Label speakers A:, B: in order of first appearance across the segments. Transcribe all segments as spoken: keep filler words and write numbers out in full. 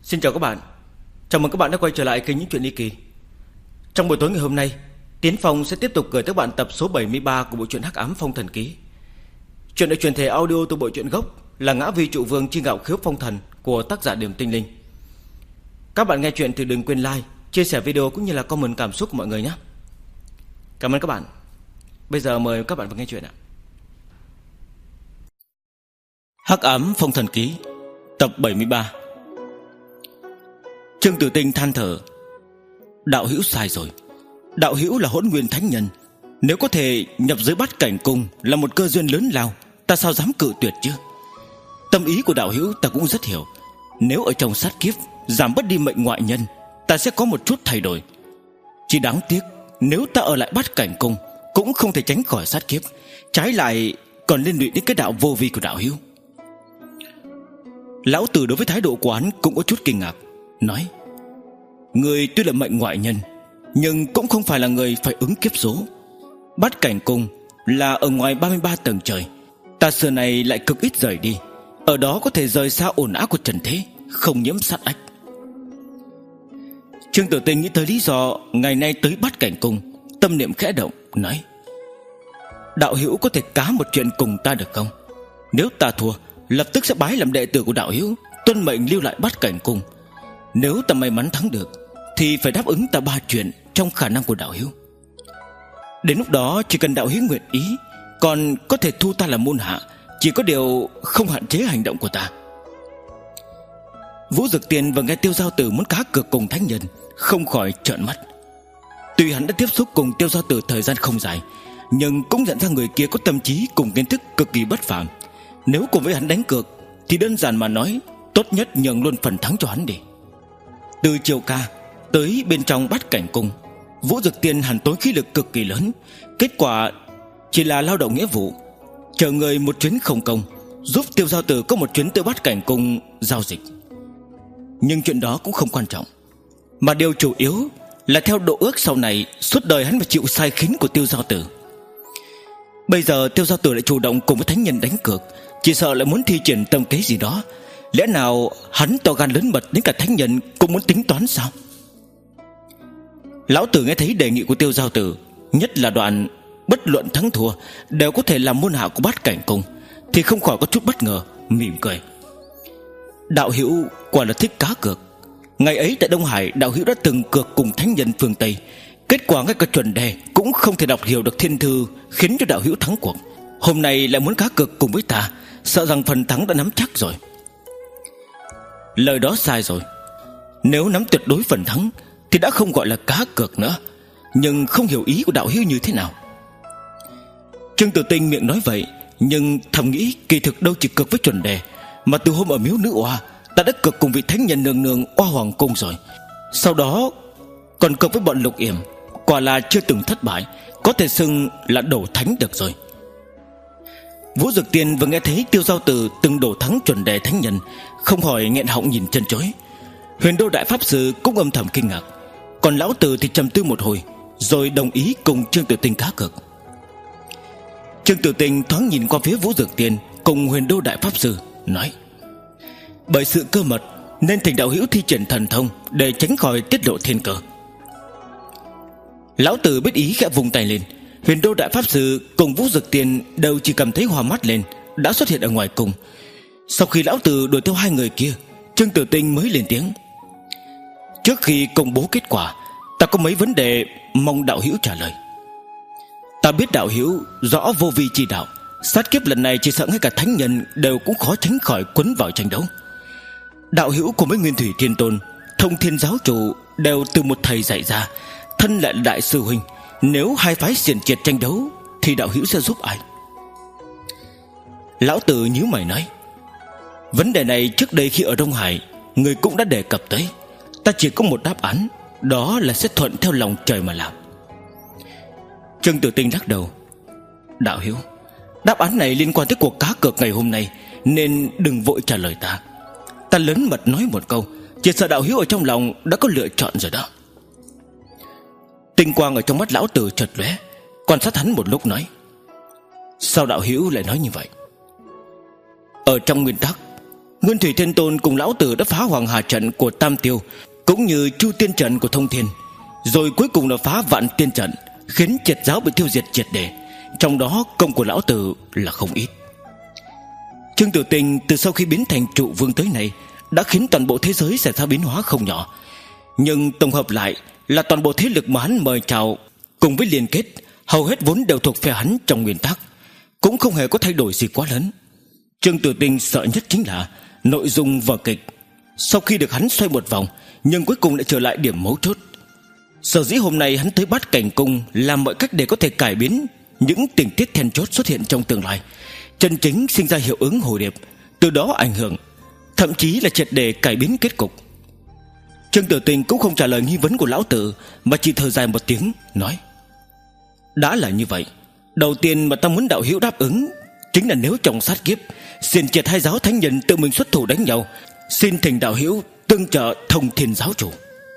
A: Xin chào các bạn. Chào mừng các bạn đã quay trở lại kênh Những Chuyện Ly Kỳ. Trong buổi tối ngày hôm nay, Tiến Phong sẽ tiếp tục gửi tới các bạn tập số bảy mươi ba của bộ truyện Hắc Ám Phong Thần Ký. Chuyện được truyền thể audio từ bộ truyện gốc là Ngã Vi Trụ Vương Chi Ngạo Khiếu Phong Thần của tác giả Điểm Tinh Linh. Các bạn nghe chuyện thì đừng quên like, chia sẻ video cũng như là comment cảm xúc của mọi người nhé. Cảm ơn các bạn. Bây giờ mời các bạn vào nghe chuyện ạ. Hắc Ám Phong Thần Ký, tập bảy mươi ba. Trương Tử Tinh than thở: đạo hữu sai rồi. Đạo hữu là Hỗn Nguyên Thánh Nhân, nếu có thể nhập giới Bát Cảnh Cung là một cơ duyên lớn lao, ta sao dám cự tuyệt chứ. Tâm ý của đạo hữu ta cũng rất hiểu. Nếu ở trong sát kiếp giảm bớt đi mệnh ngoại nhân, ta sẽ có một chút thay đổi. Chỉ đáng tiếc nếu ta ở lại Bát Cảnh Cung cũng không thể tránh khỏi sát kiếp, trái lại còn liên lụy đến cái đạo vô vi của đạo hữu. Lão Tử đối với thái độ của hắn cũng có chút kinh ngạc, nói: người tuy là mệnh ngoại nhân, nhưng cũng không phải là người phải ứng kiếp số. Bát Cảnh Cung là ở ngoài ba mươi ba tầng trời, ta xưa này lại cực ít rời đi, ở đó có thể rời xa ồn ào của trần thế, không nhiễm sát ách. Trương Tử Tinh nghĩ tới lý do ngày nay tới Bát Cảnh Cung, tâm niệm khẽ động, nói: đạo hữu có thể cá một chuyện cùng ta được không? Nếu ta thua, lập tức sẽ bái làm đệ tử của đạo hữu, tuân mệnh lưu lại Bát Cảnh Cung. Nếu ta may mắn thắng được thì phải đáp ứng ta ba chuyện trong khả năng của đạo hữu. Đến lúc đó chỉ cần đạo hữu nguyện ý, còn có thể thu ta làm môn hạ, chỉ có điều không hạn chế hành động của ta. Vũ Dực Tiên vừa nghe Tiêu Giao Tử muốn cá cược cùng thánh nhân, không khỏi trợn mắt. Tuy hắn đã tiếp xúc cùng Tiêu Giao Tử thời gian không dài, nhưng cũng nhận ra người kia có tâm trí cùng kiến thức cực kỳ bất phàm. Nếu cùng với hắn đánh cược thì đơn giản mà nói, tốt nhất nhường luôn phần thắng cho hắn đi. Từ Triều Ca tới bên trong Bát Cảnh Cung, Vũ Dực Tiên hàn tối khí lực cực kỳ lớn, kết quả chỉ là lao động nghĩa vụ, chờ người một chuyến không công, giúp Tiêu Giao Tử có một chuyến tới Bát Cảnh Cung giao dịch. Nhưng chuyện đó cũng không quan trọng, mà điều chủ yếu là theo độ ước sau này suốt đời hắn phải chịu sai khiến của Tiêu Giao Tử. Bây giờ Tiêu Giao Tử lại chủ động cùng với thánh nhân đánh cược, chỉ sợ lại muốn thi triển tâm kế gì đó. Lẽ nào hắn to gan lớn mật đến cả thánh nhân cũng muốn tính toán sao? Lão Tử nghe thấy đề nghị của Tiêu Giao Tử, nhất là đoạn bất luận thắng thua đều có thể làm môn hạ của Bát Cảnh Cung, thì không khỏi có chút bất ngờ, mỉm cười. Đạo hữu quả là thích cá cược. Ngày ấy tại Đông Hải, đạo hữu đã từng cược cùng thánh nhân phương Tây, kết quả ngay cả chuẩn đề cũng không thể đọc hiểu được thiên thư, khiến cho đạo hữu thắng cuộc. Hôm nay lại muốn cá cược cùng với ta, sợ rằng phần thắng đã nắm chắc rồi. Lời đó sai rồi. Nếu nắm tuyệt đối phần thắng thì đã không gọi là cá cược nữa. Nhưng không hiểu ý của đạo hữu như thế nào. Trương Tử Tinh miệng nói vậy, nhưng thầm nghĩ kỳ thực đâu chỉ cược với chuẩn đề, mà từ hôm ở miếu nữ oa, ta đã cược cùng vị thánh nhân nương nương Oa Hoàng Cung rồi. Sau đó còn cược với bọn Lục Yểm, quả là chưa từng thất bại, có thể xưng là đổ thánh được rồi. Vũ Dực Tiên vừa nghe thấy Tiêu Giao Tử từng đổ thắng chuẩn đề thánh nhân, không khỏi nghẹn họng nhìn chân chối. Huyền Đô Đại Pháp Sư cũng âm thầm kinh ngạc, còn Lão Tử thì trầm tư một hồi, rồi đồng ý cùng Trương Tử Tinh cá cược. Trương Tử Tinh thoáng nhìn qua phía Vũ Dực Tiên cùng Huyền Đô Đại Pháp Sư, nói: bởi sự cơ mật nên thỉnh đạo hữu thi triển thần thông để tránh khỏi tiết lộ thiên cơ. Lão Tử biết ý, khẽ vùng tay lên. Huyền Đô Đại Pháp Sư cùng Vũ Dực Tiên đều chỉ cầm thấy hoa mắt lên, đã xuất hiện ở ngoài cung. Sau khi Lão Tử đuổi theo hai người kia, Trương Tử Tinh mới lên tiếng: trước khi công bố kết quả, ta có mấy vấn đề mong đạo hữu trả lời. Ta biết đạo hữu rõ vô vi chi đạo, sát kiếp lần này chỉ sợ ngay cả thánh nhân đều cũng khó tránh khỏi quấn vào tranh đấu. Đạo hữu cùng với Nguyên Thủy Thiên Tôn, Thông Thiên Giáo Chủ đều từ một thầy dạy ra, thân lại là đại sư huynh. Nếu hai phái xiển triệt tranh đấu thì đạo hữu sẽ giúp ai? Lão Tử nhíu mày nói: vấn đề này trước đây khi ở Đông Hải người cũng đã đề cập tới. Ta chỉ có một đáp án, đó là sẽ thuận theo lòng trời mà làm. Trương Tử Tinh lắc đầu: đạo hữu, đáp án này liên quan tới cuộc cá cược ngày hôm nay, nên đừng vội trả lời ta. Ta lớn mật nói một câu, chỉ sợ đạo hữu ở trong lòng đã có lựa chọn rồi đó. Tinh quang ở trong mắt Lão Tử chợt lóe, quan sát hắn một lúc nói: sao đạo hữu lại nói như vậy? Ở trong nguyên tắc, Nguyên Thủy Thiên Tôn cùng lão tử đã phá Hoàng Hà trận của Tam Tiêu, cũng như Chu Tiên trận của Thông Thiên, rồi cuối cùng là phá Vạn Tiên trận, khiến Triệt giáo bị tiêu diệt triệt để. Trong đó công của lão tử là không ít. Trương Tử Tình từ sau khi biến thành trụ vương tới nay đã khiến toàn bộ thế giới xảy ra biến hóa không nhỏ. Nhưng tổng hợp lại là toàn bộ thế lực mà hắn mời chào cùng với liên kết, hầu hết vốn đều thuộc phe hắn trong nguyên tắc, cũng không hề có thay đổi gì quá lớn. Trương Tử Tình sợ nhất chính là nội dung vở kịch sau khi được hắn xoay một vòng, nhưng cuối cùng lại trở lại điểm mấu chốt. Sở dĩ hôm nay hắn tới Bát Cảnh Cung làm mọi cách để có thể cải biến những tình tiết then chốt xuất hiện trong tương lai, chân chính sinh ra hiệu ứng hồ điệp, từ đó ảnh hưởng, thậm chí là triệt để cải biến kết cục. Trương Tử Tình cũng không trả lời nghi vấn của lão tử, mà chỉ thở dài một tiếng nói: đã là như vậy, đầu tiên mà ta muốn đạo hữu đáp ứng chính là nếu trong sát kiếp xiển triệt hai giáo thánh nhân tự mình xuất thủ đánh nhau, xin thỉnh đạo hữu tương trợ Thông Thiên giáo chủ.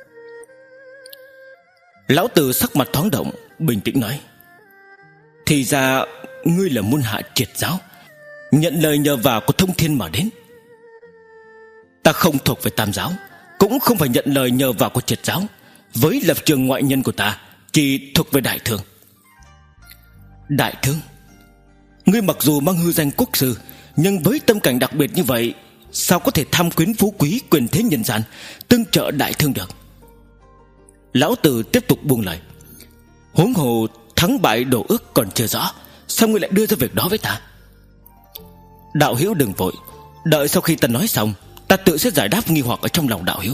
A: Lão tử sắc mặt thoáng động, bình tĩnh nói: thì ra ngươi là môn hạ Triệt giáo, nhận lời nhờ vả của Thông Thiên mà đến. Ta không thuộc về Tam giáo, cũng không phải nhận lời nhờ vả của Triệt giáo. Với lập trường ngoại nhân của ta, chỉ thuộc về Đại Thương. Đại Thương? Ngươi mặc dù mang hư danh quốc sư, nhưng với tâm cảnh đặc biệt như vậy, sao có thể tham quyến phú quý quyền thế nhân gian tương trợ Đại Thương được? Lão tử tiếp tục buông lời: huống hồ thắng bại đổ ước còn chưa rõ, sao ngươi lại đưa ra việc đó với ta? Đạo hữu đừng vội, đợi sau khi ta nói xong, ta tự sẽ giải đáp nghi hoặc ở trong lòng đạo hữu.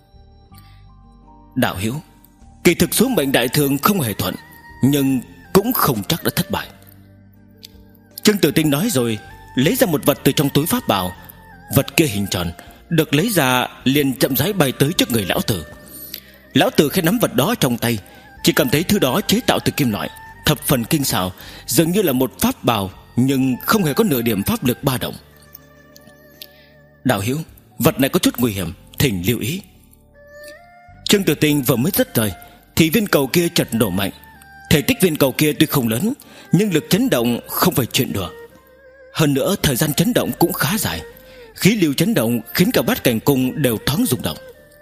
A: Đạo hữu, kỳ thực số mệnh Đại Thương không hề thuận, nhưng cũng không chắc đã thất bại. Trương Tử Tinh nói rồi lấy ra một vật từ trong túi pháp bảo. Vật kia hình tròn, được lấy ra liền chậm rãi bay tới trước người lão tử. Lão tử khi nắm vật đó trong tay, chỉ cảm thấy thứ đó chế tạo từ kim loại, thập phần kinh xảo, dường như là một pháp bảo, nhưng không hề có nửa điểm pháp lực ba động. Đạo hữu, vật này có chút nguy hiểm, thỉnh lưu ý. Trương Tử Tinh vừa mới dứt lời thì viên cầu kia chợt nổ mạnh. Thể tích viên cầu kia tuy không lớn, nhưng lực chấn động không phải chuyện đùa. Hơn nữa thời gian chấn động cũng khá dài, khí lưu chấn động khiến cả Bát Cảnh Cung đều thoáng rung động.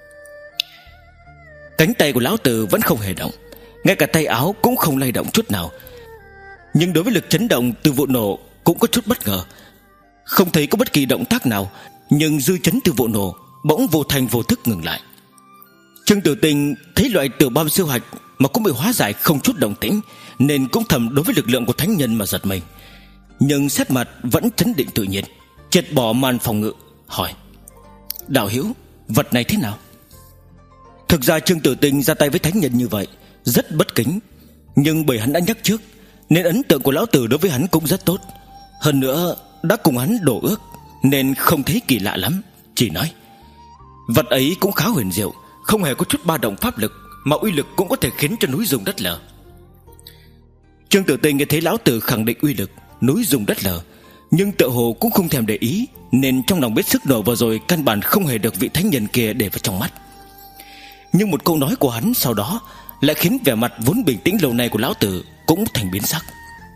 A: Cánh tay của lão tử vẫn không hề động, ngay cả tay áo cũng không lay động chút nào. Nhưng đối với lực chấn động từ vụ nổ cũng có chút bất ngờ. Không thấy có bất kỳ động tác nào, nhưng dư chấn từ vụ nổ bỗng vô thành vô thức ngừng lại. Trương Tử Tinh thấy loại tiểu bom siêu hạch mà cũng bị hóa giải không chút động tĩnh, nên cũng thầm đối với lực lượng của thánh nhân mà giật mình. Nhưng xét mặt vẫn chấn định tự nhiên, triệt bỏ màn phòng ngự, hỏi: đạo hữu, vật này thế nào? Thực ra Trương Tử Tinh ra tay với thánh nhân như vậy rất bất kính, nhưng bởi hắn đã nhắc trước, nên ấn tượng của lão tử đối với hắn cũng rất tốt. Hơn nữa đã cùng hắn đổ ước, nên không thấy kỳ lạ lắm, chỉ nói: vật ấy cũng khá huyền diệu, không hề có chút ba động pháp lực, mà uy lực cũng có thể khiến cho núi rung đất lở. Trương Tử Tinh nghe thấy lão tử khẳng định uy lực núi rung đất lở, nhưng tựa hồ cũng không thèm để ý, nên trong lòng biết sức nổ vừa rồi căn bản không hề được vị thánh nhân kia để vào trong mắt. Nhưng một câu nói của hắn sau đó lại khiến vẻ mặt vốn bình tĩnh lâu nay của lão tử cũng thành biến sắc.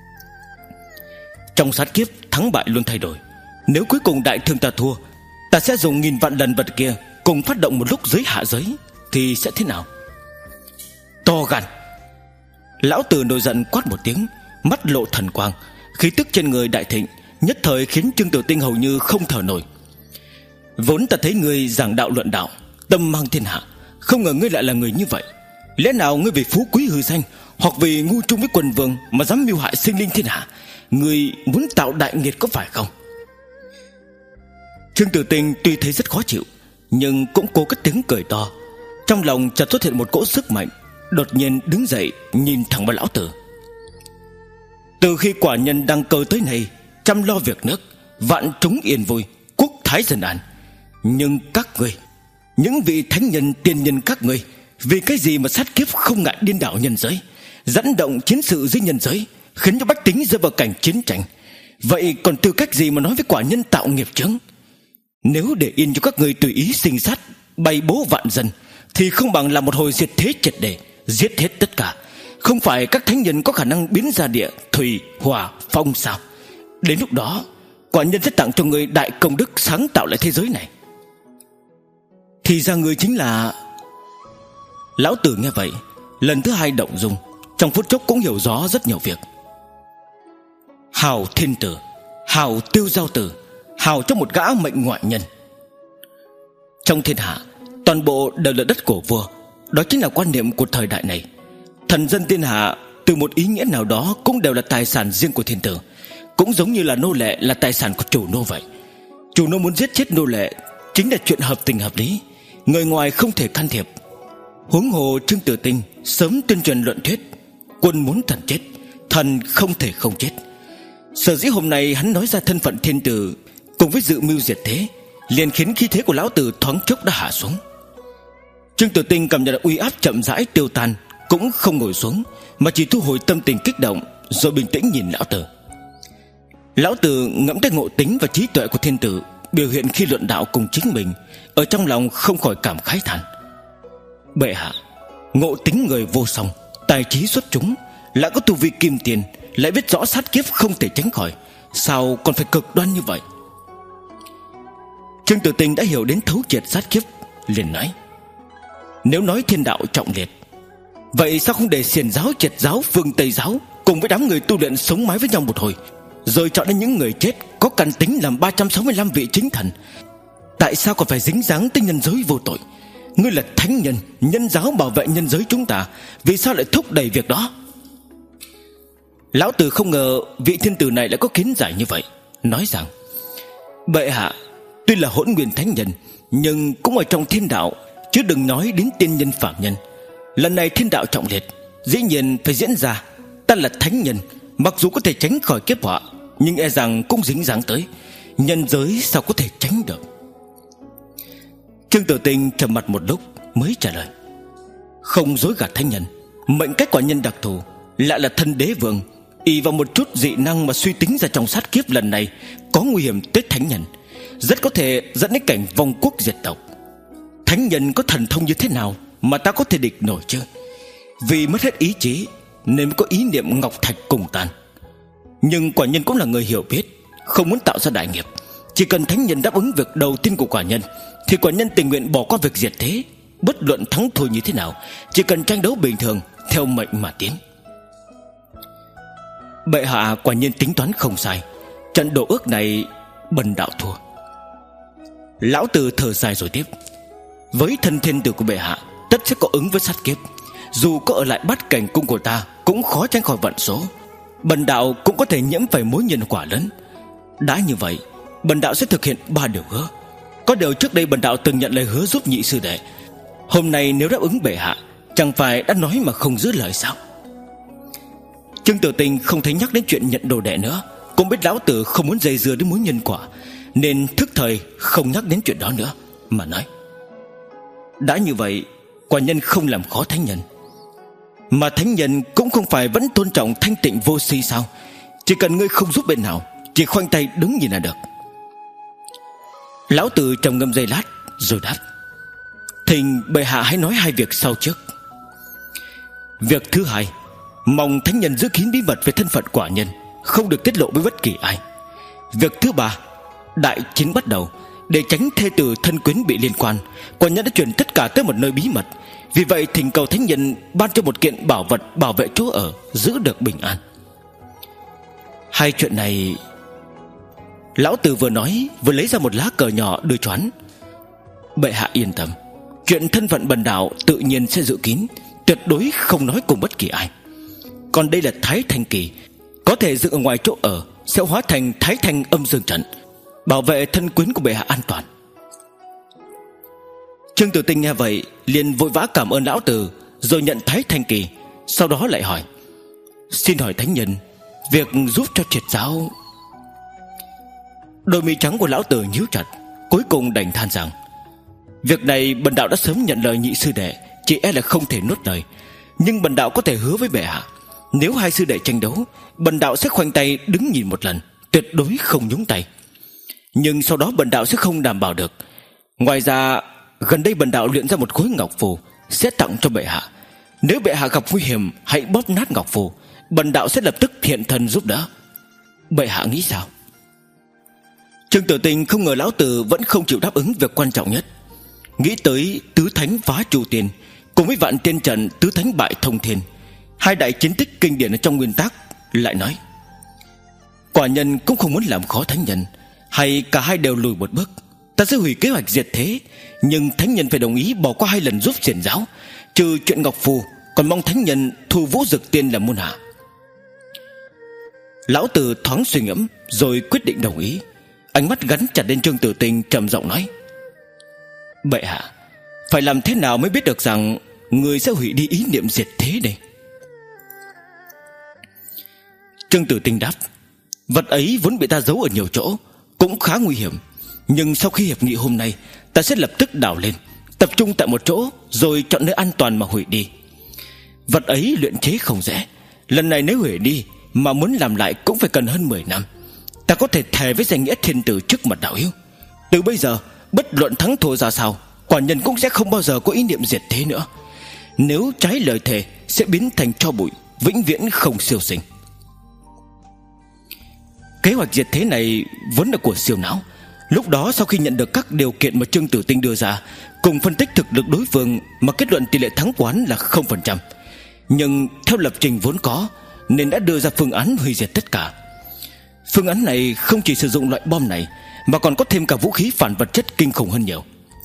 A: Trong sát kiếp thắng bại luôn thay đổi, nếu cuối cùng Đại Thương ta thua, ta sẽ dùng nghìn vạn lần vật kia cùng phát động một lúc giới hạ giới, thì sẽ thế nào? To gan! Lão tử nổi giận quát một tiếng, mắt lộ thần quang, khí tức trên người đại thịnh, nhất thời khiến Trương Tử Tinh hầu như không thở nổi. Vốn ta thấy ngươi giảng đạo luận đạo, tâm mang thiên hạ, không ngờ ngươi lại là người như vậy. Lẽ nào ngươi vì phú quý hư danh, hoặc vì ngu trung với quần vương mà dám mưu hại sinh linh thiên hạ? Ngươi muốn tạo đại nghiệt có phải không? Trương Tử Tinh tuy thấy rất khó chịu, nhưng cũng cố cất tiếng cười to. Trong lòng chợt xuất hiện một cỗ sức mạnh, đột nhiên đứng dậy nhìn thẳng vào lão tử. Từ khi quả nhân đăng cơ tới nay, chăm lo việc nước, vạn chúng yên vui, quốc thái dân an. Nhưng các ngươi, những vị thánh nhân tiên nhân các ngươi, vì cái gì mà sát kiếp không ngại điên đảo nhân giới, dẫn động chiến sự dưới nhân giới, khiến cho bách tính rơi vào cảnh chiến tranh? Vậy còn tư cách gì mà nói với quả nhân tạo nghiệp chướng? Nếu để yên cho các ngươi tùy ý sinh sát, bày bố vạn dân, thì không bằng làm một hồi diệt thế triệt để, giết hết tất cả. Không phải các thánh nhân có khả năng biến ra địa, thủy, hỏa, phong sao? Đến lúc đó, quả nhân sẽ tặng cho ngươi đại công đức sáng tạo lại thế giới này. Thì ra ngươi chính là... Lão Tử nghe vậy lần thứ hai động dung, trong phút chốc cũng hiểu rõ rất nhiều việc. Hào thiên tử, hào tiêu giao tử, hào cho một gã mệnh ngoại nhân. Trong thiên hạ toàn bộ đều là đất của vua, đó chính là quan niệm của thời đại này. Thần dân thiên hạ từ một ý nghĩa nào đó cũng đều là tài sản riêng của thiên tử, cũng giống như là nô lệ là tài sản của chủ nô vậy. Chủ nô muốn giết chết nô lệ chính là chuyện hợp tình hợp lý, người ngoài không thể can thiệp. Huống hồ Trương Tử Tinh sớm tuyên truyền luận thuyết quân muốn thần chết, thần không thể không chết. Sở dĩ hôm nay hắn nói ra thân phận thiên tử cùng với dự mưu diệt thế, liền khiến khí thế của lão tử thoáng chốc đã hạ xuống. Trương Tử Tinh cảm nhận được uy áp chậm rãi tiêu tan, cũng không ngồi xuống mà chỉ thu hồi tâm tình kích động, rồi bình tĩnh nhìn lão tử. Lão tử ngẫm tới ngộ tính và trí tuệ của thiên tử biểu hiện khi luận đạo cùng chính mình, ở trong lòng không khỏi cảm khái than: bệ hạ, ngộ tính người vô song, tài trí xuất chúng, lại có tu vi kim tiền, lại biết rõ sát kiếp không thể tránh khỏi, sao còn phải cực đoan như vậy? Trương Tử Tinh đã hiểu đến thấu triệt sát kiếp, liền nói: nếu nói thiên đạo trọng liệt, vậy sao không để xiển giáo, triệt giáo, phương Tây giáo cùng với đám người tu luyện sống mái với nhau một hồi, rồi chọn đến những người chết có căn tính làm ba trăm sáu mươi lăm vị chính thần? Tại sao còn phải dính dáng tới nhân giới vô tội? Ngươi là thánh nhân, nhân giáo bảo vệ nhân giới chúng ta, vì sao lại thúc đẩy việc đó? Lão tử không ngờ vị thiên tử này lại có kiến giải như vậy, nói rằng: bệ hạ, tuy là hỗn nguyên thánh nhân, nhưng cũng ở trong thiên đạo, chứ đừng nói đến tiên nhân phạm nhân. Lần này thiên đạo trọng liệt, dĩ nhiên phải diễn ra. Ta là thánh nhân, mặc dù có thể tránh khỏi kiếp họa, nhưng e rằng cũng dính dáng tới. Nhân giới sao có thể tránh được? Trương Tử Tinh trầm mặt một lúc mới trả lời: không dối gạt thánh nhân, mệnh cách quả nhân đặc thù, lại là thân đế vương, y vào một chút dị năng mà suy tính ra trong sát kiếp lần này có nguy hiểm tới thánh nhân, rất có thể dẫn đến cảnh vong quốc diệt tộc. Thánh nhân có thần thông như thế nào mà ta có thể địch nổi chứ? Vì mất hết ý chí nên mới có ý niệm ngọc thạch cùng tan. Nhưng quả nhân cũng là người hiểu biết, không muốn tạo ra đại nghiệp. Chỉ cần thánh nhân đáp ứng việc đầu tiên của quả nhân, thì quả nhân tình nguyện bỏ qua việc diệt thế. Bất luận thắng thua như thế nào, chỉ cần tranh đấu bình thường, theo mệnh mà tiến. Bệ hạ quả nhân tính toán không sai, trận đổ ước này bần đạo thua. Lão tử thở dài rồi tiếp: với thân thiên tử của bệ hạ, tất sẽ có ứng với sát kiếp. Dù có ở lại bát cảnh cung của ta, cũng khó tránh khỏi vận số. Bần đạo cũng có thể nhiễm phải mối nhân quả lớn. Đã như vậy, bần đạo sẽ thực hiện ba điều hứa. Có điều trước đây bần đạo từng nhận lời hứa giúp nhị sư đệ, hôm nay nếu đáp ứng bệ hạ, chẳng phải đã nói mà không giữ lời sao? Trương Tử Tinh không thấy nhắc đến chuyện nhận đồ đệ nữa, cũng biết lão tử không muốn dây dưa đến mối nhân quả, nên thức thời không nhắc đến chuyện đó nữa, mà nói: đã như vậy, quả nhân không làm khó thánh nhân. Mà thánh nhân cũng không phải vẫn tôn trọng thanh tịnh vô si sao? Chỉ cần ngươi không giúp bên nào, chỉ khoanh tay đứng nhìn là được. Lão tử trầm ngâm giây lát rồi đáp: thỉnh bệ hạ hãy nói hai việc sau trước. Việc thứ hai, mong thánh nhân giữ kín bí mật về thân phận quả nhân, không được tiết lộ với bất kỳ ai. Việc thứ ba, đại chiến bắt đầu, để tránh thê tử thân quyến bị liên quan, quả nhân đã chuyển tất cả tới một nơi bí mật. Vì vậy thỉnh cầu thánh nhân ban cho một kiện bảo vật bảo vệ chỗ ở, giữ được bình an. Hai chuyện này... Lão tử vừa nói vừa lấy ra một lá cờ nhỏ đưa cho hắn: bệ hạ yên tâm, chuyện thân phận bần đạo tự nhiên sẽ giữ kín, tuyệt đối không nói cùng bất kỳ ai. Còn đây là Thái Thanh Kỳ, có thể dựng ở ngoài chỗ ở, sẽ hóa thành Thái Thanh âm dương trận, bảo vệ thân quyến của bệ hạ an toàn. Trương Tử Tinh nghe vậy liền vội vã cảm ơn lão tử, rồi nhận Thái Thanh Kỳ. Sau đó lại hỏi: xin hỏi thánh nhân, việc giúp cho triệt giáo... Đôi mi trắng của lão tử nhíu chặt, cuối cùng đành than rằng: việc này bần đạo đã sớm nhận lời nhị sư đệ, chỉ e là không thể nuốt lời. Nhưng bần đạo có thể hứa với bệ hạ, nếu hai sư đệ tranh đấu, bần đạo sẽ khoanh tay đứng nhìn một lần, tuyệt đối không nhúng tay. Nhưng sau đó bần đạo sẽ không đảm bảo được. Ngoài ra, gần đây bần đạo luyện ra một khối ngọc phù, sẽ tặng cho bệ hạ. Nếu bệ hạ gặp nguy hiểm, hãy bóp nát ngọc phù, bần đạo sẽ lập tức hiện thân giúp đỡ. Bệ hạ nghĩ sao? Trương Tử Tinh không ngờ lão tử vẫn không chịu đáp ứng việc quan trọng nhất. Nghĩ tới tứ thánh phá Chu Tiên cùng với vạn tiên trận tứ thánh bại thông thiên, hai đại chiến tích kinh điển ở trong nguyên tắc, lại nói: quả nhân cũng không muốn làm khó thánh nhân, hay cả hai đều lùi một bước. Ta sẽ hủy kế hoạch diệt thế, nhưng thánh nhân phải đồng ý bỏ qua hai lần giúp xiển giáo. Trừ chuyện Ngọc Phù, còn mong thánh nhân thu Vũ Dực Tiên làm môn hạ. Lão tử thoáng suy ngẫm rồi quyết định đồng ý. Ánh mắt gắn chặt lên Trương Tử Tinh, trầm giọng nói: bệ hạ, phải làm thế nào mới biết được rằng người sẽ hủy đi ý niệm diệt thế đây? Trương Tử Tinh đáp: vật ấy vốn bị ta giấu ở nhiều chỗ, cũng khá nguy hiểm. Nhưng sau khi hiệp nghị hôm nay, ta sẽ lập tức đào lên, tập trung tại một chỗ, rồi chọn nơi an toàn mà hủy đi. Vật ấy luyện chế không dễ. Lần này nếu hủy đi mà muốn làm lại cũng phải cần hơn mười năm. Ta có thể thề với danh nghĩa thiên tử trước mặt đạo hữu, từ bây giờ bất luận thắng thua ra sao, quả nhân cũng sẽ không bao giờ có ý niệm diệt thế nữa. Nếu trái lời thề sẽ biến thành tro bụi, vĩnh viễn không siêu sinh. Kế hoạch diệt thế này vốn là của siêu não. Lúc đó sau khi nhận được các điều kiện mà Trương Tử Tinh đưa ra, cùng phân tích thực lực đối phương, mà kết luận tỷ lệ thắng quán là không phần trăm. Nhưng theo lập trình vốn có, nên đã đưa ra phương án hủy diệt tất cả. Phương án này không chỉ sử dụng loại bom này, mà còn có thêm cả vũ khí phản vật chất kinh khủng hơn nhiều.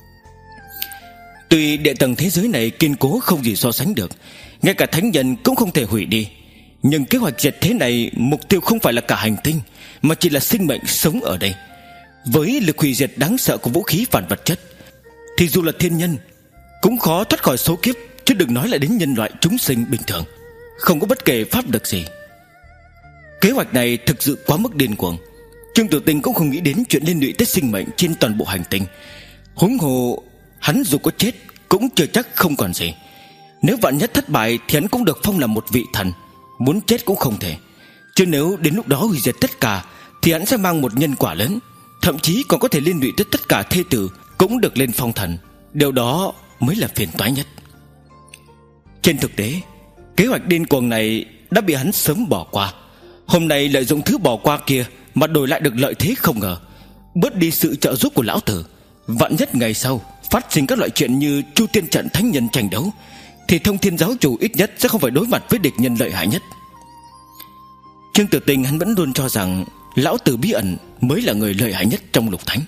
A: Tuy địa tầng thế giới này kiên cố không gì so sánh được, ngay cả thánh nhân cũng không thể hủy đi, nhưng kế hoạch diệt thế này mục tiêu không phải là cả hành tinh, mà chỉ là sinh mệnh sống ở đây. Với lực hủy diệt đáng sợ của vũ khí phản vật chất, thì dù là thiên nhân cũng khó thoát khỏi số kiếp, chứ đừng nói là đến nhân loại chúng sinh bình thường, không có bất kể pháp lực gì. Kế hoạch này thực sự quá mức điên cuồng. Trương Tử Tinh cũng không nghĩ đến chuyện liên lụy tới sinh mệnh trên toàn bộ hành tinh. Huống hồ hắn dù có chết cũng chưa chắc không còn gì. Nếu vạn nhất thất bại thì hắn cũng được phong làm một vị thần, muốn chết cũng không thể. Chứ nếu đến lúc đó hủy diệt tất cả, thì hắn sẽ mang một nhân quả lớn, thậm chí còn có thể liên lụy tới tất cả thê tử cũng được lên phong thần. Điều đó mới là phiền toái nhất. Trên thực tế, kế hoạch điên cuồng này đã bị hắn sớm bỏ qua. Hôm nay lợi dụng thứ bỏ qua kia mà đổi lại được lợi thế không ngờ, bớt đi sự trợ giúp của lão tử. Vạn nhất ngày sau phát sinh các loại chuyện như Chu Tiên trận thánh nhân tranh đấu, thì Thông Thiên giáo chủ ít nhất sẽ không phải đối mặt với địch nhân lợi hại nhất. Trương Tử Tinh hắn vẫn luôn cho rằng lão tử bí ẩn mới là người lợi hại nhất trong lục thánh.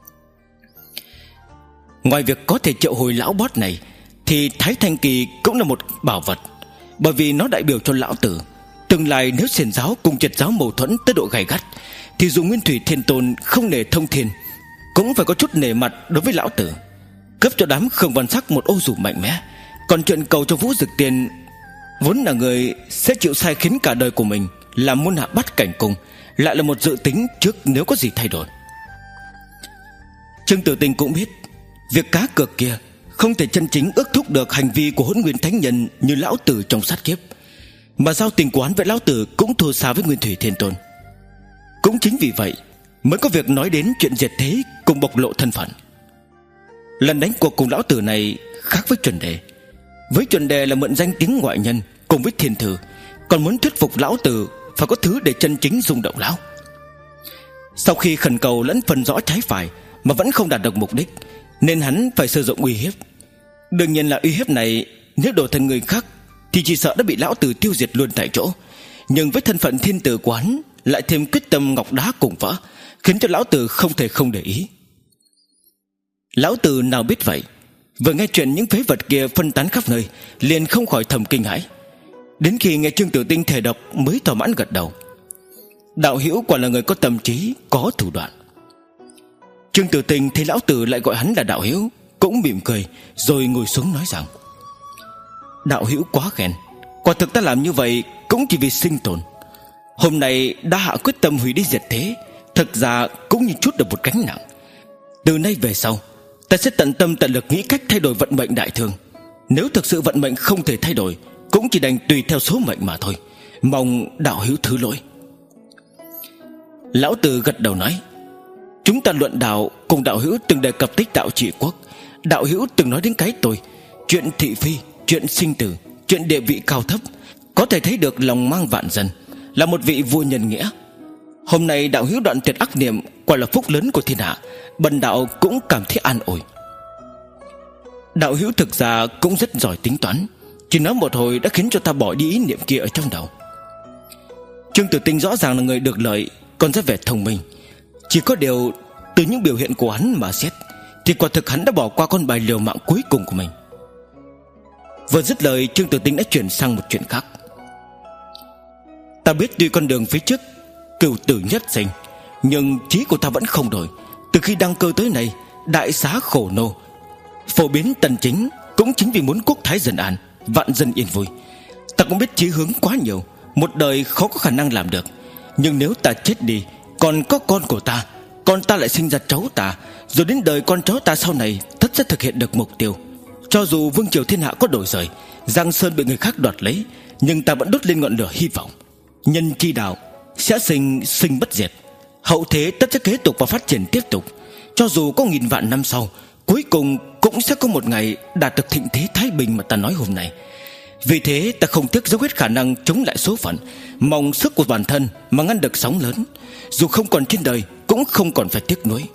A: Ngoài việc có thể triệu hồi lão boss này, thì Thái Thanh Kỳ cũng là một bảo vật, bởi vì nó đại biểu cho lão tử tương lai nếu xiển giáo cùng Triệt giáo mâu thuẫn tới độ gay gắt, thì dù Nguyên Thủy Thiên Tôn không nể Thông Thiên cũng phải có chút nể mặt đối với lão tử, cấp cho đám Khương Văn Sắc một ô dù mạnh mẽ. Còn chuyện cầu cho Vũ Dực Tiên, vốn là người sẽ chịu sai khiến cả đời của mình làm môn hạ bắt cảnh cung, lại là một dự tính trước nếu có gì thay đổi. Trương Tử Tinh cũng biết việc cá cược kia không thể chân chính ước thúc được hành vi của Hỗn Nguyên Thánh Nhân như lão tử trong sát kiếp, mà giao tình quán với lão tử cũng thua xa với Nguyên Thủy Thiên Tôn. Cũng chính vì vậy mới có việc nói đến chuyện diệt thế cùng bộc lộ thân phận. Lần đánh cuộc cùng lão tử này khác với chuẩn đề. Với chuẩn đề là mượn danh tiếng ngoại nhân cùng với thiên thư, còn muốn thuyết phục lão tử phải có thứ để chân chính rung động lão. Sau khi khẩn cầu lẫn phân rõ trái phải mà vẫn không đạt được mục đích, nên hắn phải sử dụng uy hiếp. Đương nhiên là uy hiếp này nếu đổi thành người khác thì chỉ sợ đã bị lão tử tiêu diệt luôn tại chỗ. Nhưng với thân phận thiên tử quán, lại thêm quyết tâm ngọc đá cùng vỡ, khiến cho lão tử không thể không để ý. Lão tử nào biết vậy, vừa nghe chuyện những phế vật kia phân tán khắp nơi, liền không khỏi thầm kinh hãi. Đến khi nghe Trương Tử Tinh thề độc mới thỏa mãn gật đầu. Đạo hữu quả là người có tâm trí, có thủ đoạn. Trương Tử Tinh thấy lão tử lại gọi hắn là đạo hữu, cũng mỉm cười rồi ngồi xuống nói rằng: đạo hữu quá khen, quả thực ta làm như vậy cũng chỉ vì sinh tồn. Hôm nay đã hạ quyết tâm hủy đi diệt thế, thực ra cũng như chút được một gánh nặng. Từ nay về sau, ta sẽ tận tâm tận lực nghĩ cách thay đổi vận mệnh đại thương. Nếu thực sự vận mệnh không thể thay đổi, cũng chỉ đành tùy theo số mệnh mà thôi. Mong đạo hữu thứ lỗi. Lão tử gật đầu nói: chúng ta luận đạo cùng đạo hữu từng đề cập tích đạo trị quốc. Đạo hữu từng nói đến cái tôi, chuyện thị phi, chuyện sinh tử, chuyện địa vị cao thấp, có thể thấy được lòng mang vạn dân, là một vị vua nhân nghĩa. Hôm nay đạo hữu đoạn tuyệt ác niệm, quả là phúc lớn của thiên hạ. Bần đạo cũng cảm thấy an ủi. Đạo hữu thực ra cũng rất giỏi tính toán, chỉ nói một hồi đã khiến cho ta bỏ đi ý niệm kia ở trong đầu. Trương Tử Tinh rõ ràng là người được lợi, còn rất vẻ thông minh. Chỉ có điều từ những biểu hiện của hắn mà xét thì quả thực hắn đã bỏ qua con bài liều mạng cuối cùng của mình. Vừa dứt lời, Trương Tử Tinh đã chuyển sang một chuyện khác. Ta biết tuy con đường phía trước cửu tử nhất sinh, nhưng chí của ta vẫn không đổi. Từ khi đăng cơ tới nay, đại xá khổ nô, phổ biến tần chính, cũng chính vì muốn quốc thái dân an, vạn dân yên vui. Ta cũng biết chí hướng quá nhiều, một đời khó có khả năng làm được. Nhưng nếu ta chết đi, còn có con của ta, con ta lại sinh ra cháu ta, rồi đến đời con cháu ta sau này tất sẽ thực hiện được mục tiêu. Cho dù vương triều thiên hạ có đổi rời, Giang Sơn bị người khác đoạt lấy, nhưng ta vẫn đốt lên ngọn lửa hy vọng. Nhân chi đạo sẽ sinh sinh bất diệt, hậu thế tất sẽ kế tục và phát triển tiếp tục. Cho dù có nghìn vạn năm sau, cuối cùng cũng sẽ có một ngày đạt được thịnh thế thái bình mà ta nói hôm nay. Vì thế ta không tiếc dốc hết khả năng chống lại số phận, mong sức của bản thân mà ngăn được sóng lớn. Dù không còn trên đời, cũng không còn phải tiếc nuối.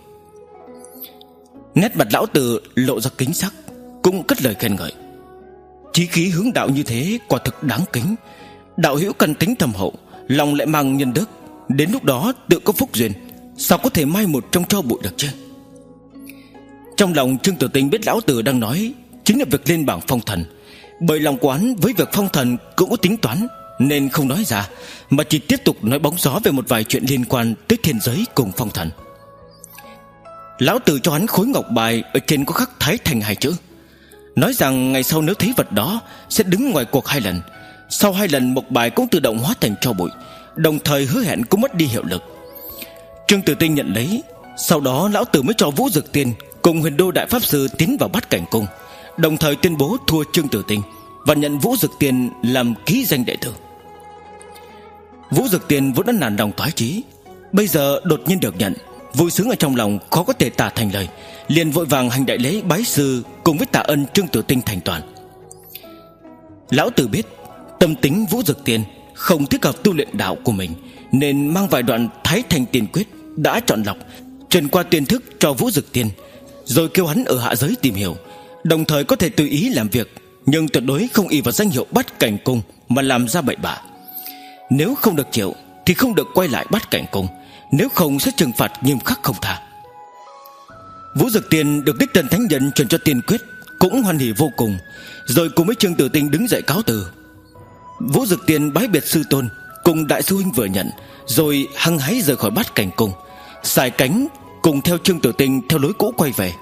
A: Nét mặt lão tử lộ ra kính sắc, cũng cất lời khen ngợi. Chí khí hướng đạo như thế quả thực đáng kính. Đạo hữu căn tính thâm hậu, lòng lại mang nhân đức, đến lúc đó tự có phúc duyên, sao có thể mai một trong tro bụi được chứ? Trong lòng Trương Tử Tinh biết lão tử đang nói chính là việc lên bảng phong thần, bởi lòng quán với việc phong thần cũng có tính toán, nên không nói ra, mà chỉ tiếp tục nói bóng gió về một vài chuyện liên quan tới thiên giới cùng phong thần. Lão tử cho hắn khối ngọc bài, ở trên có khắc Thái Thành hai chữ, nói rằng ngày sau nếu thấy vật đó sẽ đứng ngoài cuộc hai lần. Sau hai lần một bài cũng tự động hóa thành tro bụi, đồng thời hứa hẹn cũng mất đi hiệu lực. Trương Tử Tinh nhận lấy. Sau đó lão tử mới cho Vũ Dực Tiên cùng Huyền Đô Đại Pháp Sư tiến vào Bát Cảnh Cung, đồng thời tuyên bố thua Trương Tử Tinh và nhận Vũ Dực Tiên làm ký danh đệ tử. Vũ Dực Tiên vốn đã nản lòng thoái chí, bây giờ đột nhiên được nhận, vui sướng ở trong lòng khó có thể tả thành lời, liền vội vàng hành đại lễ bái sư cùng với tạ ân Trương Tử Tinh thành toàn. Lão tử biết tâm tính Vũ Dực Tiên không thích hợp tu luyện đạo của mình, nên mang vài đoạn Thái Thành Tiền Quyết đã chọn lọc truyền qua tuyên thức cho Vũ Dực Tiên, rồi kêu hắn ở hạ giới tìm hiểu, đồng thời có thể tùy ý làm việc, nhưng tuyệt đối không ỷ vào danh hiệu Bát Cảnh Cung mà làm ra bậy bạ. Nếu không được chịu thì không được quay lại Bát Cảnh Cung, nếu không sẽ trừng phạt nghiêm khắc không tha. Vũ Dực Tiên được đích thân thánh nhân truyền cho Tiên Quyết cũng hoan hỉ vô cùng, rồi cùng với Trương Tử Tinh đứng dậy cáo từ. Vũ Dực Tiên bái biệt sư tôn cùng đại sư huynh vừa nhận, rồi hăng hái rời khỏi Bát Cảnh Cung, xài cánh cùng theo Trương Tử Tinh theo lối cũ quay về.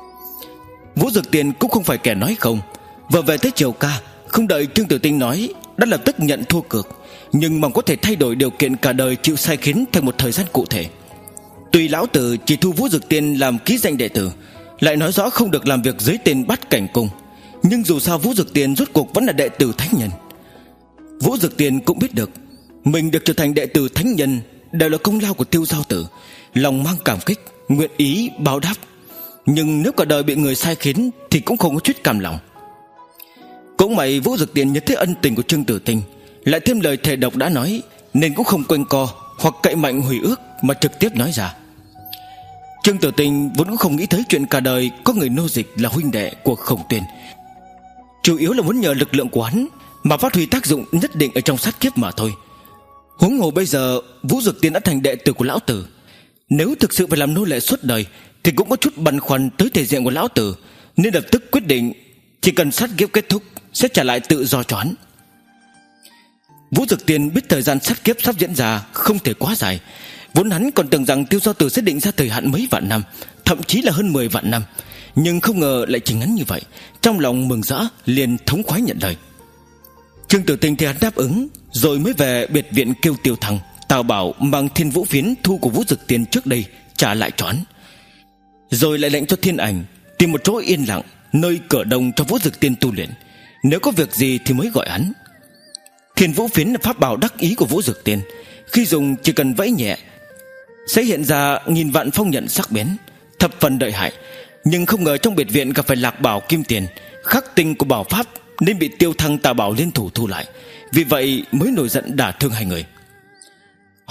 A: Vũ Dực Tiên cũng không phải kẻ nói không, vừa về tới triều ca, không đợi Trương Tử Tinh nói đã lập tức nhận thua cược, nhưng mong có thể thay đổi điều kiện cả đời chịu sai khiến theo một thời gian cụ thể. Tuy lão tử chỉ thu Vũ Dực Tiên làm ký danh đệ tử, lại nói rõ không được làm việc dưới tên Bát Cảnh Cung, nhưng dù sao Vũ Dực Tiên rốt cuộc vẫn là đệ tử thánh nhân. Vũ Dực Tiên cũng biết được mình được trở thành đệ tử thánh nhân đều là công lao của Tiêu Giao Tử, lòng mang cảm kích, nguyện ý báo đáp. Nhưng nếu cả đời bị người sai khiến thì cũng không có chút cam lòng. Cũng may Vũ Dực Tiên nhớ thấy ân tình của Trương Tử Tinh, lại thêm lời thề độc đã nói, nên cũng không quanh co hoặc cậy mạnh hủy ước, mà trực tiếp nói ra. Trương Tử Tinh vốn cũng không nghĩ tới chuyện cả đời có người nô dịch là huynh đệ của Khổng Tuyên, chủ yếu là muốn nhờ lực lượng của hắn mà phát huy tác dụng nhất định ở trong sát kiếp mà thôi. Huống hồ bây giờ Vũ Dực Tiên đã thành đệ tử của lão tử, nếu thực sự phải làm nô lệ suốt đời thì cũng có chút băn khoăn tới thể diện của lão tử, nên lập tức quyết định chỉ cần sát kiếp kết thúc sẽ trả lại tự do cho hắn. Vũ Dực Tiên biết thời gian sát kiếp sắp diễn ra không thể quá dài, vốn hắn còn tưởng rằng Tiêu Giao Tử sẽ định ra thời hạn mấy vạn năm, thậm chí là hơn mười vạn năm, nhưng không ngờ lại chỉ ngắn như vậy. Trong lòng mừng rỡ, liền thống khoái nhận lời. Trương Tử Tinh thì hắn đáp ứng, rồi mới về biệt viện kêu Tiêu Thăng, Tào Bảo mang Thiên Vũ Phiến thu của Vũ Dực Tiên trước đây trả lại cho hắn, rồi lại lệnh cho Thiên Ảnh tìm một chỗ yên lặng nơi cửa đông cho Vũ Dực Tiên tu luyện, nếu có việc gì thì mới gọi hắn. Thiên Vũ Phiến là pháp bảo đắc ý của Vũ Dực Tiên, khi dùng chỉ cần vẫy nhẹ sẽ hiện ra nghìn vạn phong nhận sắc bén, thập phần lợi hại. Nhưng không ngờ trong biệt viện gặp phải Lạc Bảo Kim Tiền, khắc tinh của bảo pháp, nên bị Tiêu Thăng Tà Bảo liên thủ thu lại, vì vậy mới nổi giận đả thương hai người.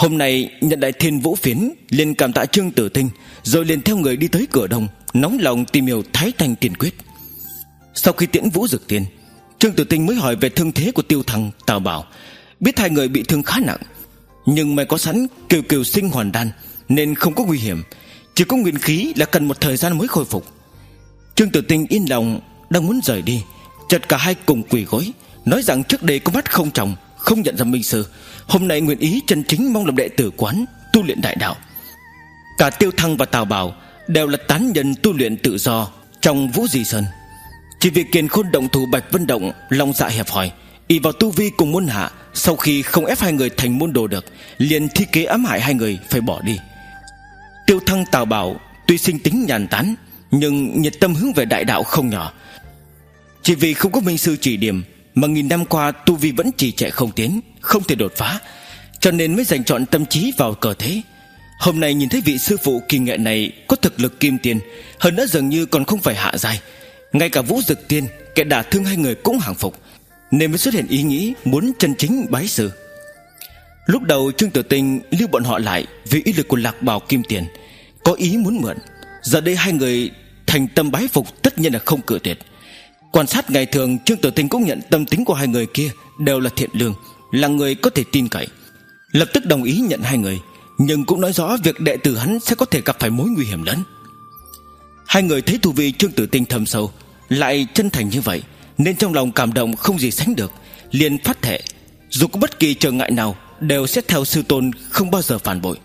A: Hôm nay nhận đại thiên vũ phiến, liền cảm tạ Trương Tử Tinh, rồi liền theo người đi tới cửa đông, nóng lòng tìm hiểu Thái Thanh Tiên Quyết. Sau khi tiễn Vũ Dực Tiên, Trương Tử Tinh mới hỏi về thương thế của Tiêu Thăng, Tào Bảo. Biết hai người bị thương khá nặng, nhưng may có sẵn Kiều Kiều Sinh hoàn đan nên không có nguy hiểm, chỉ có nguyên khí là cần một thời gian mới khôi phục. Trương Tử Tinh yên lòng, đang muốn rời đi, chợt cả hai cùng quỳ gối, nói rằng trước đây có mắt không tròng, không nhận ra minh sư, hôm nay nguyện ý chân chính mong làm đệ tử quán, tu luyện đại đạo. Cả Tiêu Thăng và Tào Bảo đều là tán nhân tu luyện tự do trong Vũ Di Sơn. Chỉ vì Kiền Khôn động thủ Bạch Vân Động lòng dạ hẹp hòi, ỷ vào tu vi cùng môn hạ, sau khi không ép hai người thành môn đồ được, liền thi kế ám hại hai người phải bỏ đi. Tiêu Thăng, Tào Bảo tuy sinh tính nhàn tán, nhưng nhiệt tâm hướng về đại đạo không nhỏ. Chỉ vì không có minh sư chỉ điểm mà nghìn năm qua tu vi vẫn trì trệ không tiến, không thể đột phá, cho nên mới dành trọn tâm trí vào cờ thế. Hôm nay nhìn thấy vị sư phụ kỳ nghệ này có thực lực kim tiền, hơn nữa dường như còn không phải hạ giai, ngay cả Vũ Dực Tiên, kẻ đả thương hai người cũng hàng phục, nên mới xuất hiện ý nghĩ muốn chân chính bái sư. Lúc đầu Trương Tử Tinh lưu bọn họ lại vì ý lực của Lạc Bảo kim tiền, có ý muốn mượn. Giờ đây hai người thành tâm bái phục, tất nhiên là không cự tuyệt. Quan sát ngày thường, Trương Tử Tinh cũng nhận tâm tính của hai người kia đều là thiện lương, là người có thể tin cậy, lập tức đồng ý nhận hai người, nhưng cũng nói rõ việc đệ tử hắn sẽ có thể gặp phải mối nguy hiểm lớn. Hai người thấy tu vi Trương Tử Tinh thâm sâu, lại chân thành như vậy, nên trong lòng cảm động không gì sánh được, liền phát thệ dù có bất kỳ trở ngại nào đều sẽ theo sư tôn, không bao giờ phản bội.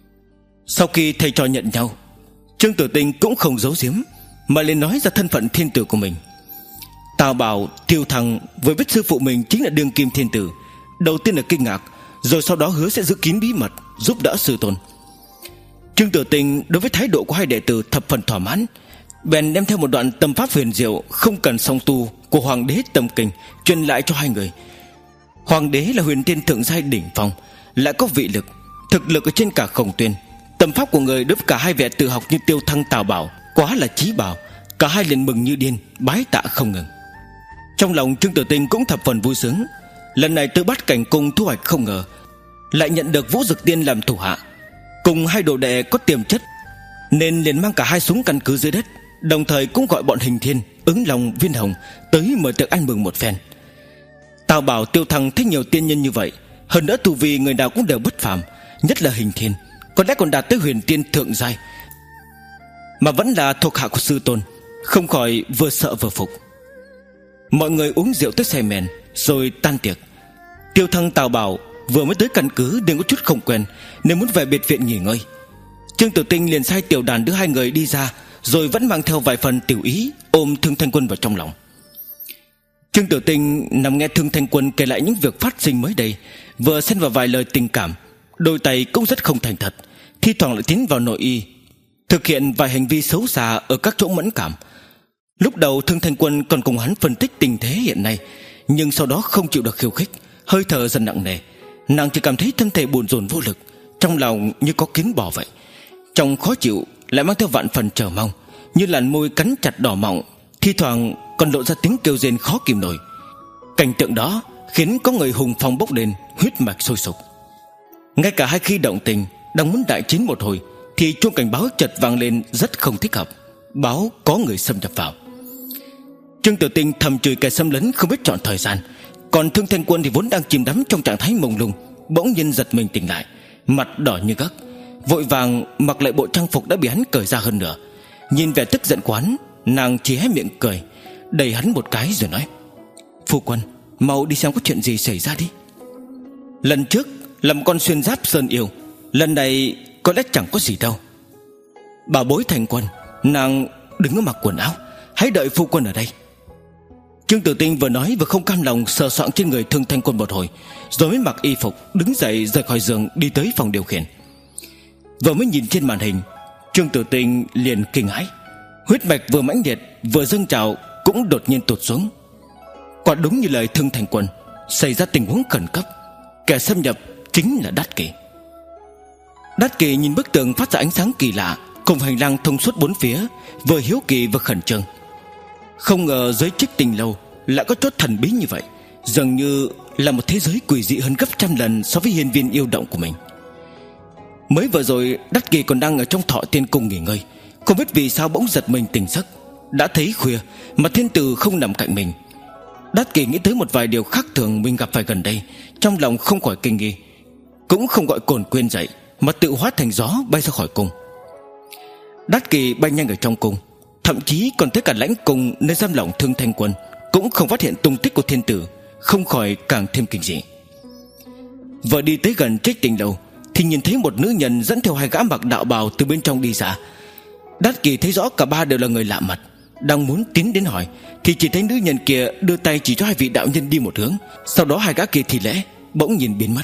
A: Sau khi thầy trò nhận nhau, Trương Tử Tinh cũng không giấu giếm, mà liền nói ra thân phận thiên tử của mình. Tào Bảo, Tiêu Thăng với biết sư phụ mình chính là đương kim thiên tử, đầu tiên là kinh ngạc, rồi sau đó hứa sẽ giữ kín bí mật, giúp đỡ sư tôn. Trương Tử Tinh đối với thái độ của hai đệ tử thập phần thỏa mãn, bèn đem theo một đoạn tâm pháp huyền diệu không cần song tu của Hoàng đế Tâm Kinh truyền lại cho hai người. Hoàng đế là huyền tiên thượng giai đỉnh phong, lại có vị lực, thực lực ở trên cả Khổng Tuyên. Tâm pháp của người đối với cả hai vẻ tự học như Tiêu Thăng, Tào Bảo quá là chí bảo, cả hai liền mừng như điên, bái tạ không ngừng. Trong lòng Trương Tử Tinh cũng thập phần vui sướng, lần này tới Bát Cảnh Cung thu hoạch không ngờ, lại nhận được Vũ Dực Tiên làm thủ hạ, cùng hai đồ đệ có tiềm chất, nên liền mang cả hai súng căn cứ dưới đất, đồng thời cũng gọi bọn Hình Thiên, Ứng Long, Viên Hồng tới mời tiệc ăn mừng một phen. Tào Bảo, Tiêu Thăng thích nhiều tiên nhân như vậy, hơn nữa tu vi người nào cũng đều bất phàm, nhất là Hình Thiên có lẽ còn đạt tới huyền tiên thượng giai, mà vẫn là thuộc hạ của sư tôn, không khỏi vừa sợ vừa phục. Mọi người uống rượu tới say mèn, rồi tan tiệc. Tiêu Thăng, Tào Bảo vừa mới tới căn cứ nên có chút không quen, nên muốn về biệt viện nghỉ ngơi. Trương Tử Tinh liền sai tiểu đàn đưa hai người đi ra, rồi vẫn mang theo vài phần tiểu ý, ôm Thương Thanh Quân vào trong lòng. Trương Tử Tinh nằm nghe Thương Thanh Quân kể lại những việc phát sinh mới đây, vừa xen vào vài lời tình cảm, đôi tay cũng rất không thành thật, thi thoảng lại tiến vào nội y, thực hiện vài hành vi xấu xa ở các chỗ mẫn cảm. Lúc đầu Thương Thanh Quân còn cùng hắn phân tích tình thế hiện nay, nhưng sau đó không chịu được khiêu khích, hơi thở dần nặng nề. Nàng chỉ cảm thấy thân thể buồn rồn vô lực, trong lòng như có kiến bò vậy. Trong khó chịu lại mang theo vạn phần chờ mong, như làn môi cắn chặt đỏ mọng, thi thoảng còn lộ ra tiếng kêu rên khó kìm nổi. Cảnh tượng đó khiến có người hùng phong bốc lên, huyết mạch sôi sục. Ngay cả hai khi động tình, đang muốn đại chiến một hồi, thì chuông cảnh báo chợt vang lên rất không thích hợp, báo có người xâm nhập vào. Trương Tử Tinh thầm chửi kẻ xâm lấn không biết chọn thời gian, còn Thương Thanh Quân thì vốn đang chìm đắm trong trạng thái mông lung, bỗng nhiên giật mình tỉnh lại, mặt đỏ như gấc, vội vàng mặc lại bộ trang phục đã bị hắn cởi ra hơn nữa. Nhìn vẻ tức giận quán, nàng chỉ hé miệng cười, đẩy hắn một cái rồi nói: "Phu quân, mau đi xem có chuyện gì xảy ra đi." Lần trước là một con xuyên giáp sơn yêu, lần này có lẽ chẳng có gì đâu. Bà bối Thanh Quân, nàng đừng có mặc quần áo, hãy đợi phu quân ở đây. Trương Tử Tinh vừa nói vừa không cam lòng sờ soạng trên người Thương Thanh Quân một hồi, rồi mới mặc y phục đứng dậy rời khỏi giường đi tới phòng điều khiển. Vừa mới nhìn trên màn hình, Trương Tử Tinh liền kinh hãi, huyết mạch vừa mãnh liệt vừa dâng trào cũng đột nhiên tụt xuống. Quả đúng như lời Thương Thanh Quân, xảy ra tình huống khẩn cấp, kẻ xâm nhập chính là Đát Kỳ. Đát Kỳ nhìn bức tường phát ra ánh sáng kỳ lạ, cùng hành lang thông suốt bốn phía, vừa hiếu kỳ vừa khẩn trương. Không ngờ giới Trích Tình Lâu lại có chốt thần bí như vậy, dường như là một thế giới quỷ dị hơn gấp trăm lần so với hiên viên yêu động của mình. Mới vừa rồi Đắc Kỳ còn đang ở trong Thọ Tiên Cung nghỉ ngơi, không biết vì sao bỗng giật mình tỉnh giấc. Đã thấy khuya mà thiên tử không nằm cạnh mình. Đắc Kỳ nghĩ tới một vài điều khác thường mình gặp phải gần đây, trong lòng không khỏi kinh nghi. Cũng không gọi Cổn Quyên dậy, mà tự hóa thành gió bay ra khỏi cung. Đắc Kỳ bay nhanh ở trong cung, thậm chí còn tới cả lãnh cung nơi giam lỏng Thương Thanh Quân, cũng không phát hiện tung tích của thiên tử, không khỏi càng thêm kinh dị. Vừa đi tới gần Trích Tình Lâu thì nhìn thấy một nữ nhân dẫn theo hai gã mặc đạo bào từ bên trong đi ra. Đắc Kỳ thấy rõ cả ba đều là người lạ mặt, đang muốn tiến đến hỏi thì chỉ thấy nữ nhân kia đưa tay chỉ cho hai vị đạo nhân đi một hướng. Sau đó hai gã kia thì lễ bỗng nhìn biến mất.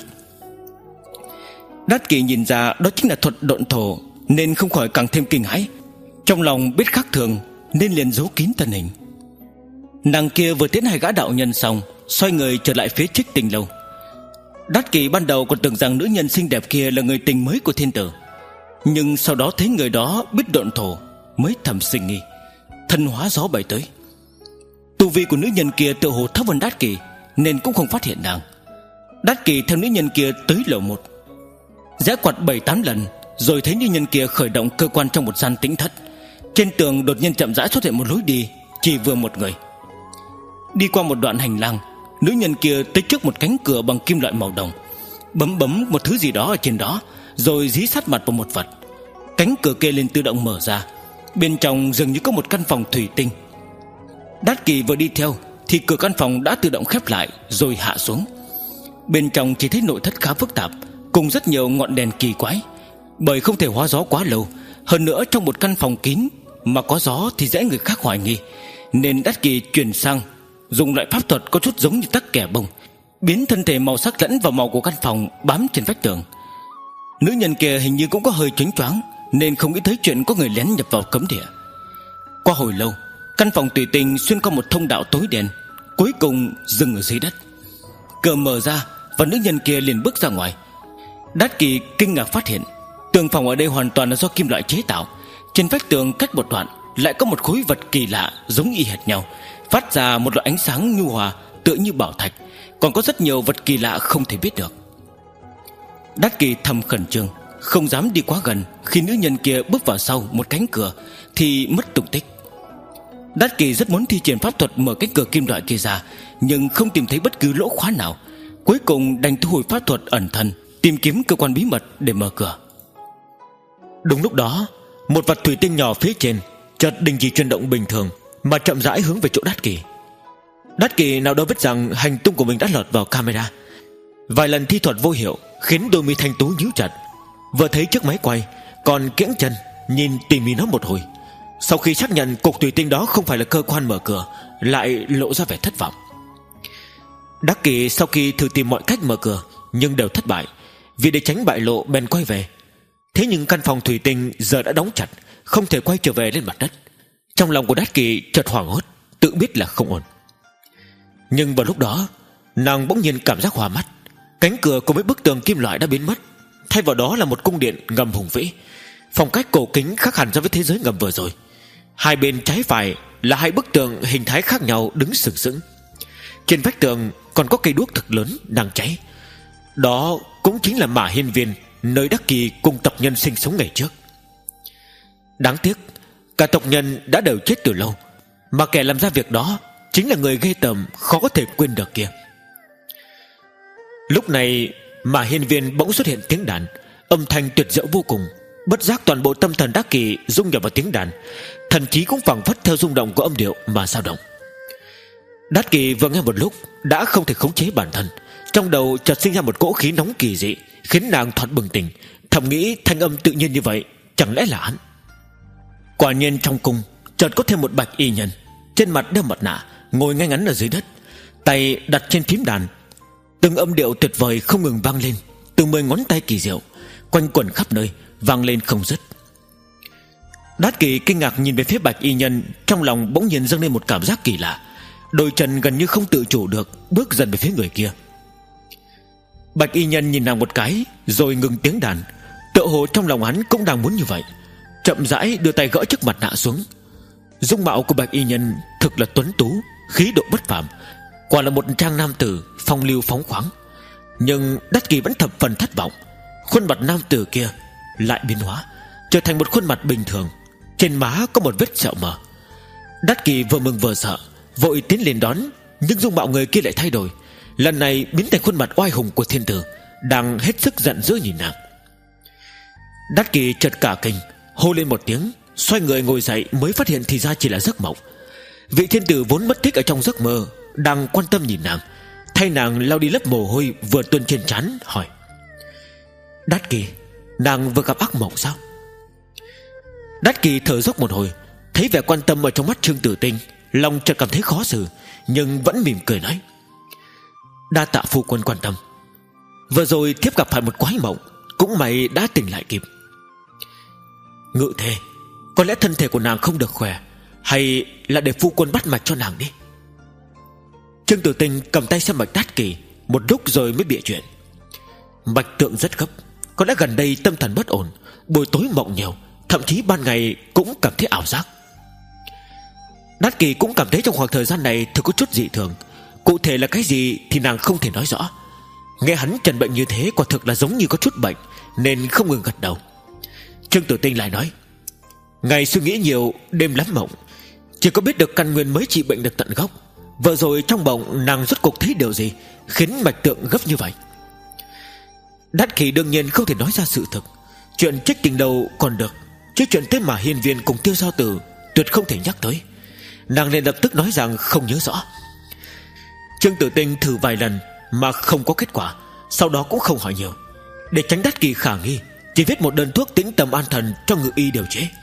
A: Đắc Kỳ nhìn ra đó chính là thuật độn thổ, nên không khỏi càng thêm kinh hãi. Trong lòng biết khác thường nên liền giấu kín thân hình. Nàng kia vừa tiến hai gã đạo nhân xong, xoay người trở lại phía Trích Tình Lâu. Đắc Kỳ ban đầu còn tưởng rằng nữ nhân xinh đẹp kia là người tình mới của thiên tử, nhưng sau đó thấy người đó biết độn thổ, mới thầm sinh nghi, thân hóa gió bay tới. Tu vi của nữ nhân kia tự hồ thấp hơn Đắc Kỳ, nên cũng không phát hiện nàng. Đắc Kỳ theo nữ nhân kia tới lầu một, giã quạt bảy tám lần, rồi thấy nữ nhân kia khởi động cơ quan trong một gian tĩnh thất. Trên tường đột nhiên chậm rãi xuất hiện một lối đi, chỉ vừa một người. Đi qua một đoạn hành lang, nữ nhân kia tới trước một cánh cửa bằng kim loại màu đồng, bấm bấm một thứ gì đó ở trên đó, rồi dí sát mặt vào một vật. Cánh cửa kia liền tự động mở ra. Bên trong dường như có một căn phòng thủy tinh. Đắc Kỳ vừa đi theo thì cửa căn phòng đã tự động khép lại rồi hạ xuống. Bên trong chỉ thấy nội thất khá phức tạp, cùng rất nhiều ngọn đèn kỳ quái. Bởi không thể hóa gió quá lâu, hơn nữa trong một căn phòng kín mà có gió thì dễ người khác hoài nghi, nên Đắc Kỳ chuyển sang dùng loại pháp thuật có chút giống như tắc kẻ bông, biến thân thể màu sắc lẫn vào màu của căn phòng bám trên vách tường. Nữ nhân kia hình như cũng có hơi choáng choáng, nên không nghĩ tới chuyện có người lén nhập vào cấm địa. Qua hồi lâu, căn phòng tùy tình xuyên qua một thông đạo tối đen, cuối cùng dừng ở dưới đất. Cửa mở ra và nữ nhân kia liền bước ra ngoài. Đắc Kỳ kinh ngạc phát hiện tường phòng ở đây hoàn toàn là do kim loại chế tạo. Trên vách tường cách một đoạn lại có một khối vật kỳ lạ giống y hệt nhau, phát ra một loại ánh sáng nhu hòa tựa như bảo thạch. Còn có rất nhiều vật kỳ lạ không thể biết được. Đắc Kỳ thầm khẩn trương, không dám đi quá gần. Khi nữ nhân kia bước vào sau một cánh cửa thì mất tung tích. Đắc Kỳ rất muốn thi triển pháp thuật mở cánh cửa kim loại kia ra, nhưng không tìm thấy bất cứ lỗ khóa nào. Cuối cùng đành thu hồi pháp thuật ẩn thân, tìm kiếm cơ quan bí mật để mở cửa. Đúng lúc đó, một vật thủy tinh nhỏ phía trên chợt đình chỉ chuyển động bình thường, mà chậm rãi hướng về chỗ Đắc Kỳ. Đắc Kỳ nào đâu biết rằng hành tung của mình đã lọt vào camera. Vài lần thi thuật vô hiệu khiến đôi mi thanh tú nhíu chặt. Vừa thấy chiếc máy quay, còn kiễng chân nhìn tỉ mỉ nó một hồi. Sau khi xác nhận cục thủy tinh đó không phải là cơ quan mở cửa, lại lộ ra vẻ thất vọng. Đắc Kỳ sau khi thử tìm mọi cách mở cửa nhưng đều thất bại. Vì để tránh bại lộ bèn quay về. Thế nhưng căn phòng thủy tinh giờ đã đóng chặt, không thể quay trở về lên mặt đất. Trong lòng của Đắc Kỳ chợt hoảng hốt, tự biết là không ổn. Nhưng vào lúc đó, nàng bỗng nhiên cảm giác hoa mắt. Cánh cửa cùng với bức tường kim loại đã biến mất, thay vào đó là một cung điện ngầm hùng vĩ. Phong cách cổ kính khác hẳn so với thế giới ngầm vừa rồi. Hai bên trái phải là hai bức tường hình thái khác nhau đứng sừng sững. Trên vách tường còn có cây đuốc thật lớn đang cháy. Đó cũng chính là Mã Hiên Viên, nơi Đắc Kỳ cùng tộc nhân sinh sống ngày trước. Đáng tiếc, cả tộc nhân đã đều chết từ lâu, mà kẻ làm ra việc đó chính là người ghê tởm khó có thể quên được kia. Lúc này Mã Hiên Viên bỗng xuất hiện tiếng đàn, âm thanh tuyệt diệu vô cùng. Bất giác toàn bộ tâm thần Đắc Kỳ rung nhập vào tiếng đàn, thần trí cũng phảng phất theo rung động của âm điệu mà dao động. Đắc Kỳ vừa nghe một lúc đã không thể khống chế bản thân. Trong đầu chợt sinh ra một cỗ khí nóng kỳ dị, khiến nàng thoạt bừng tỉnh, thầm nghĩ thanh âm tự nhiên như vậy chẳng lẽ là hắn. Quả nhiên trong cung chợt có thêm một bạch y nhân, trên mặt đeo mặt nạ, ngồi ngay ngắn ở dưới đất, tay đặt trên phím đàn. Từng âm điệu tuyệt vời không ngừng vang lên, từ mười ngón tay kỳ diệu quanh quẩn khắp nơi, vang lên không dứt. Đắc Kỳ kinh ngạc nhìn về phía bạch y nhân, trong lòng bỗng nhiên dâng lên một cảm giác kỳ lạ. Đôi chân gần như không tự chủ được bước dần về phía người kia. Bạch y nhân nhìn nàng một cái rồi ngừng tiếng đàn, tựa hồ trong lòng hắn cũng đang muốn như vậy. Chậm rãi đưa tay gỡ chiếc mặt nạ xuống. Dung mạo của bạch y nhân thực là tuấn tú, khí độ bất phàm, quả là một trang nam tử phong lưu phóng khoáng. Nhưng Đắc Kỳ vẫn thập phần thất vọng. Khuôn mặt nam tử kia
B: lại biến hóa, trở thành một khuôn mặt bình thường. Trên má có một vết sẹo mờ. Đát Kỳ vừa mừng vừa sợ, vội tiến lên đón. Nhưng dung mạo người kia lại thay đổi, lần này biến thành khuôn mặt oai hùng của thiên tử, đang hết sức giận dữ nhìn nàng. Đát Kỳ chợt cả kinh, hô lên một tiếng, xoay người ngồi dậy, mới phát hiện thì ra chỉ là giấc mộng. Vị thiên tử vốn mất tích ở trong giấc mơ đang quan tâm nhìn nàng, thay nàng lau đi lớp mồ hôi vừa tuôn trên trán, hỏi: Đát Kỳ, nàng vừa gặp ác mộng sao? Đát Kỳ thở dốc một hồi, thấy vẻ quan tâm ở trong mắt Trương Tử Tinh, lòng chợt cảm thấy khó xử, nhưng vẫn mỉm cười nói: Đa tạ phu quân quan tâm. Vừa rồi thiếp gặp phải một quái mộng, cũng may đã tỉnh lại kịp. Ngự thề, có lẽ thân thể của nàng không được khỏe, hay là để phu quân bắt mạch cho nàng đi. Trương Tử Tinh cầm tay xem mạch Đát Kỳ một lúc rồi mới bịa chuyện: Mạch tượng rất gấp, có lẽ gần đây tâm thần bất ổn, buổi tối mộng nhiều, thậm chí ban ngày cũng cảm thấy ảo giác. Đát Kỳ cũng cảm thấy trong khoảng thời gian này thực có chút dị thường, cụ thể là cái gì thì nàng không thể nói rõ. Nghe hắn trần bệnh như thế, quả thực là giống như có chút bệnh, nên không ngừng gật đầu. Trương Tử Tinh lại nói: Ngày suy nghĩ nhiều, đêm lắm mộng, chỉ có biết được căn nguyên mới trị bệnh được tận gốc. Vừa rồi trong mộng nàng rốt cuộc thấy điều gì khiến mạch tượng gấp như vậy? Đát Kỳ đương nhiên không thể nói ra sự thực. Chuyện trích tình đầu còn được, chứ chuyện tới mà hiên viên cùng Tiêu Giao Tử tuyệt không thể nhắc tới. Nàng liền lập tức nói rằng không nhớ rõ. Trương Tử Tinh thử vài lần mà không có kết quả, sau đó cũng không hỏi nhiều, để tránh Đát Kỳ khả nghi, chỉ viết một đơn thuốc tĩnh tâm an thần cho ngự y điều chế.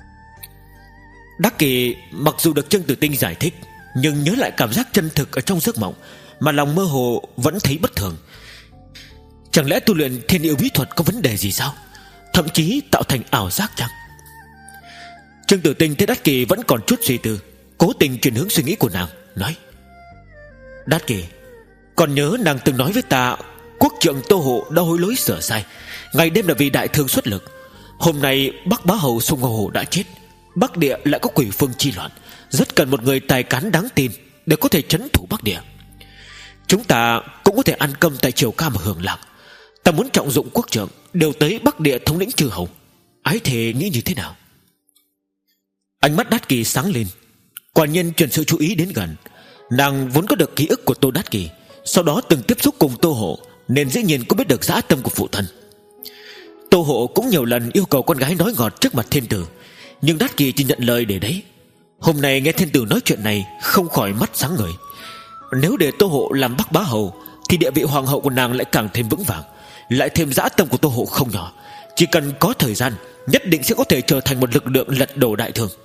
B: Đát Kỳ mặc dù được Trương Tử Tinh giải thích, nhưng nhớ lại cảm giác chân thực ở trong giấc mộng, mà lòng mơ hồ vẫn thấy bất thường. Chẳng lẽ tu luyện thiên yêu bí thuật có vấn đề gì sao? Thậm chí tạo thành ảo giác chăng? Trương Tử Tinh thấy Đát Kỳ vẫn còn chút suy tư, cố tình chuyển hướng suy nghĩ của nàng, nói: Đát Kỳ, còn nhớ nàng từng nói với ta quốc trượng Tô Hộ đã hối lỗi sửa sai, ngày đêm là vì đại thương xuất lực. Hôm nay Bắc Bá Hầu Sùng Ngô Hổ đã chết, Bắc Địa lại có quỷ phương chi loạn, rất cần một người tài cán đáng tin để có thể trấn thủ Bắc Địa. Chúng ta cũng có thể ăn cơm tại Triều Ca mà hưởng lạc. Ta muốn trọng dụng quốc trượng, đều tới Bắc Địa thống lĩnh chư hầu. Ái thề nghĩ như thế nào? Ánh mắt Đát Kỳ sáng lên, quả nhiên chuyển sự chú ý đến gần. Nàng vốn có được ký ức của Tô Đát Kỳ, sau đó từng tiếp xúc cùng Tô Hộ, nên dĩ nhiên có biết được dã tâm của phụ thân. Tô Hộ cũng nhiều lần yêu cầu con gái nói ngọt trước mặt thiên tử, nhưng Đát Kỳ chỉ nhận lời để đấy. Hôm nay nghe thiên tử nói chuyện này, không khỏi mắt sáng ngời. Nếu để Tô Hộ làm Bắc Bá Hầu, thì địa vị hoàng hậu của nàng lại càng thêm vững vàng, lại thêm dã tâm của Tô Hộ không nhỏ. Chỉ cần có thời gian, nhất định sẽ có thể trở thành một lực lượng lật đổ đại thương.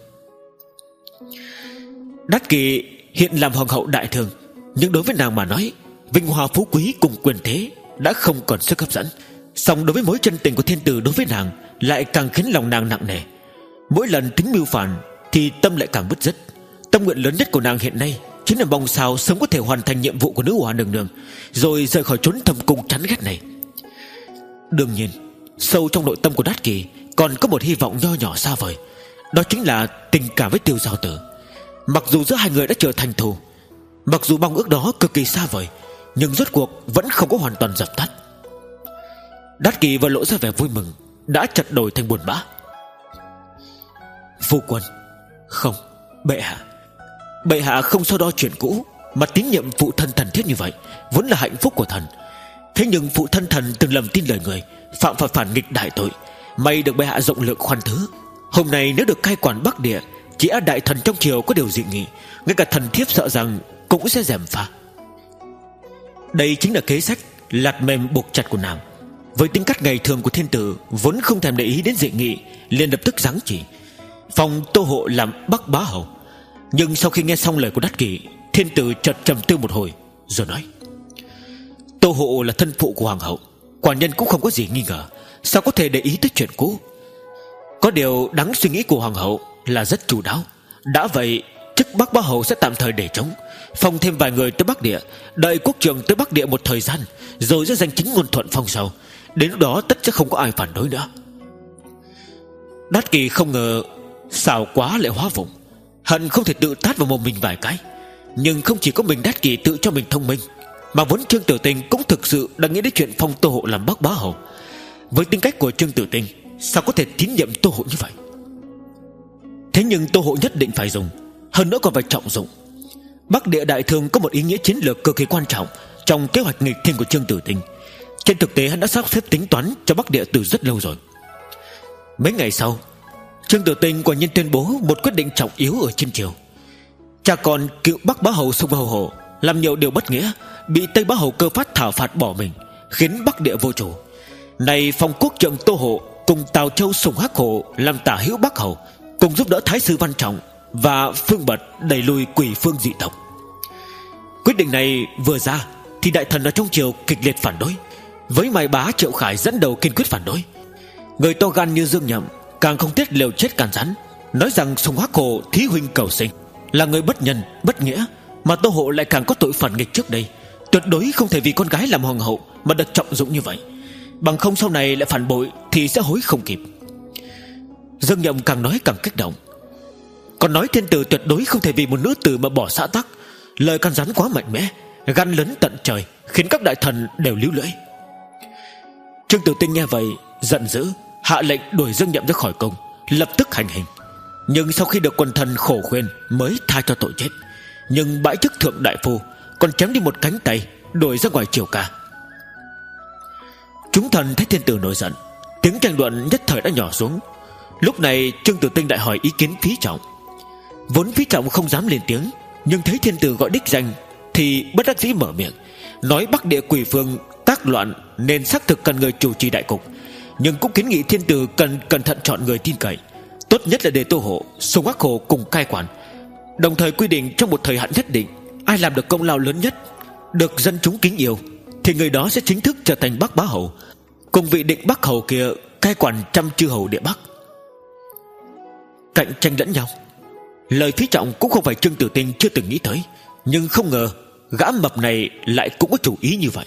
B: Đát Kỳ hiện làm hoàng hậu đại thương, nhưng đối với nàng mà nói, vinh hoa phú quý cùng quyền thế đã không còn sức hấp dẫn. Song đối với mối chân tình của thiên tử đối với nàng lại càng khiến lòng nàng nặng nề. Mỗi lần tính mưu phản thì tâm lại càng bứt rứt. Tâm nguyện lớn nhất của nàng hiện nay chính là mong sao sớm có thể hoàn thành nhiệm vụ của nữ hoa nương nương, rồi rời khỏi chốn thâm cung chán ghét này. Đương nhiên, sâu trong nội tâm của Đát Kỳ còn có một hy vọng nho nhỏ xa vời, đó chính là tình cảm với Tiêu Giao Tử. Mặc dù giữa hai người đã trở thành thù, mặc dù mong ước đó cực kỳ xa vời, nhưng rốt cuộc vẫn không có hoàn toàn dập tắt. Đát Kỳ vừa lộ ra vẻ vui mừng, đã chợt đổi thành buồn bã. Phu quân, không, bệ hạ, bệ hạ không so đo chuyện cũ, mà tín nhiệm phụ thân thần thiết như vậy vốn là hạnh phúc của thần. Thế nhưng phụ thân thần từng lầm tin lời người, phạm phải phản nghịch đại tội, may được bệ hạ rộng lượng khoan thứ. Hôm nay nếu được cai quản Bắc Địa, chỉ a đại thần trong triều có điều dị nghị, ngay cả thần thiếp sợ rằng cũng sẽ gièm pha. Đây chính là kế sách lạt mềm buộc chặt của nàng. Với tính cách ngày thường của thiên tử vốn không thèm để ý đến dị nghị, liền lập tức giáng chỉ phong Tô Hộ làm Bắc Bá Hầu. Nhưng sau khi nghe xong lời của Đát Kỳ, thiên tử chợt trầm tư một hồi rồi nói: Tô Hộ là thân phụ của hoàng hậu, quả nhân cũng không có gì nghi ngờ, sao có thể để ý tới chuyện cũ. Có điều đáng suy nghĩ của hoàng hậu là rất chu đáo. Đã vậy, chức Bắc Bá Hầu sẽ tạm thời để trống, phong thêm vài người tới Bắc Địa, đợi quốc trường tới Bắc Địa một thời gian, rồi sẽ giành chính ngôn thuận phong sau. Đến lúc đó tất sẽ không có ai phản đối nữa. Đát Kỳ không ngờ xảo quá lại hóa vụng, hận không thể tự tát vào mồm mình vài cái. Nhưng không chỉ có mình Đát Kỳ tự cho mình thông minh, mà vốn Trương Tử Tinh cũng thực sự đã nghĩ đến chuyện phong Tô Hộ làm Bắc Bá Hầu. Với tính cách của Trương Tử Tinh, sao có thể tín nhiệm Tô Hộ như vậy? Thế nhưng Tô Hộ nhất định phải dùng, hơn nữa còn phải trọng dụng. Bắc Địa Đại Thương có một ý nghĩa chiến lược cực kỳ quan trọng trong kế hoạch nghịch thiên của Trương Tử Tinh. Trên thực tế hắn đã sắp xếp tính toán cho Bắc Địa từ rất lâu rồi. Mấy ngày sau, Trương Tử Tinh quả nhiên tuyên bố một quyết định trọng yếu ở Chiêm Triều. Cha con cựu Bắc Bá Hầu Sùng Hầu Hổ làm nhiều điều bất nghĩa, bị Tây Bá Hầu Cơ Phát thảo phạt bỏ mình, khiến Bắc Địa vô chủ. Này Phong Quốc Trượng Tô Hộ cùng Tào Châu Sùng Hắc Hổ làm tả hữu Bắc Hầu, cùng giúp đỡ Thái sư Văn Trọng và Phương Bật đẩy lùi quỷ phương dị tộc. Quyết định này vừa ra thì đại thần ở trong triều kịch liệt phản đối, với Mai Bá Triệu Khải dẫn đầu kiên quyết phản đối. Người to gan như Dương Nhậm càng không tiếc liều chết càn rắn, nói rằng Sùng Hắc Hổ thí huynh cầu sinh, là người bất nhân bất nghĩa, mà Tô Hộ lại càng có tội phản nghịch trước đây, tuyệt đối không thể vì con gái làm hoàng hậu mà được trọng dụng như vậy, bằng không sau này lại phản bội thì sẽ hối không kịp. Dương Nhậm càng nói càng kích động, còn nói thiên tử tuyệt đối không thể vì một nữ tử mà bỏ xã tắc. Lời can rắn quá mạnh mẽ, gan lớn tận trời, khiến các đại thần đều líu lưỡi. Trương Tử Tinh nghe vậy giận dữ, hạ lệnh đuổi Dương Nhậm ra khỏi cung, lập tức hành hình. Nhưng sau khi được quần thần khổ khuyên mới tha cho tội chết, nhưng bãi chức thượng đại phu, còn chém đi một cánh tay, đuổi ra ngoài triều ca. Chúng thần thấy thiên tử nổi giận, tiếng tranh luận nhất thời đã nhỏ xuống. Lúc này Trương Tử Tinh đại hỏi ý kiến Phí Trọng. Vốn Phí Trọng không dám lên tiếng, nhưng thấy thiên tử gọi đích danh thì bất đắc dĩ mở miệng, nói Bắc Địa quỷ phương tác loạn nên xác thực cần người chủ trì đại cục, nhưng cũng kiến nghị thiên tử cần cẩn thận chọn người tin cậy, tốt nhất là để Tô Hộ, Sùng Hắc Hổ cùng cai quản, đồng thời quy định trong một thời hạn nhất định, ai làm được công lao lớn nhất, được dân chúng kính yêu, thì người đó sẽ chính thức trở thành Bắc Bá Hầu, cùng vị Định Bắc Hầu kia cai quản trăm chư hầu địa Bắc. Cạnh tranh lẫn nhau, lời Phí Trọng cũng không phải Trương Tử Tinh chưa từng nghĩ tới, nhưng không ngờ gã mập này lại cũng có chủ ý như vậy.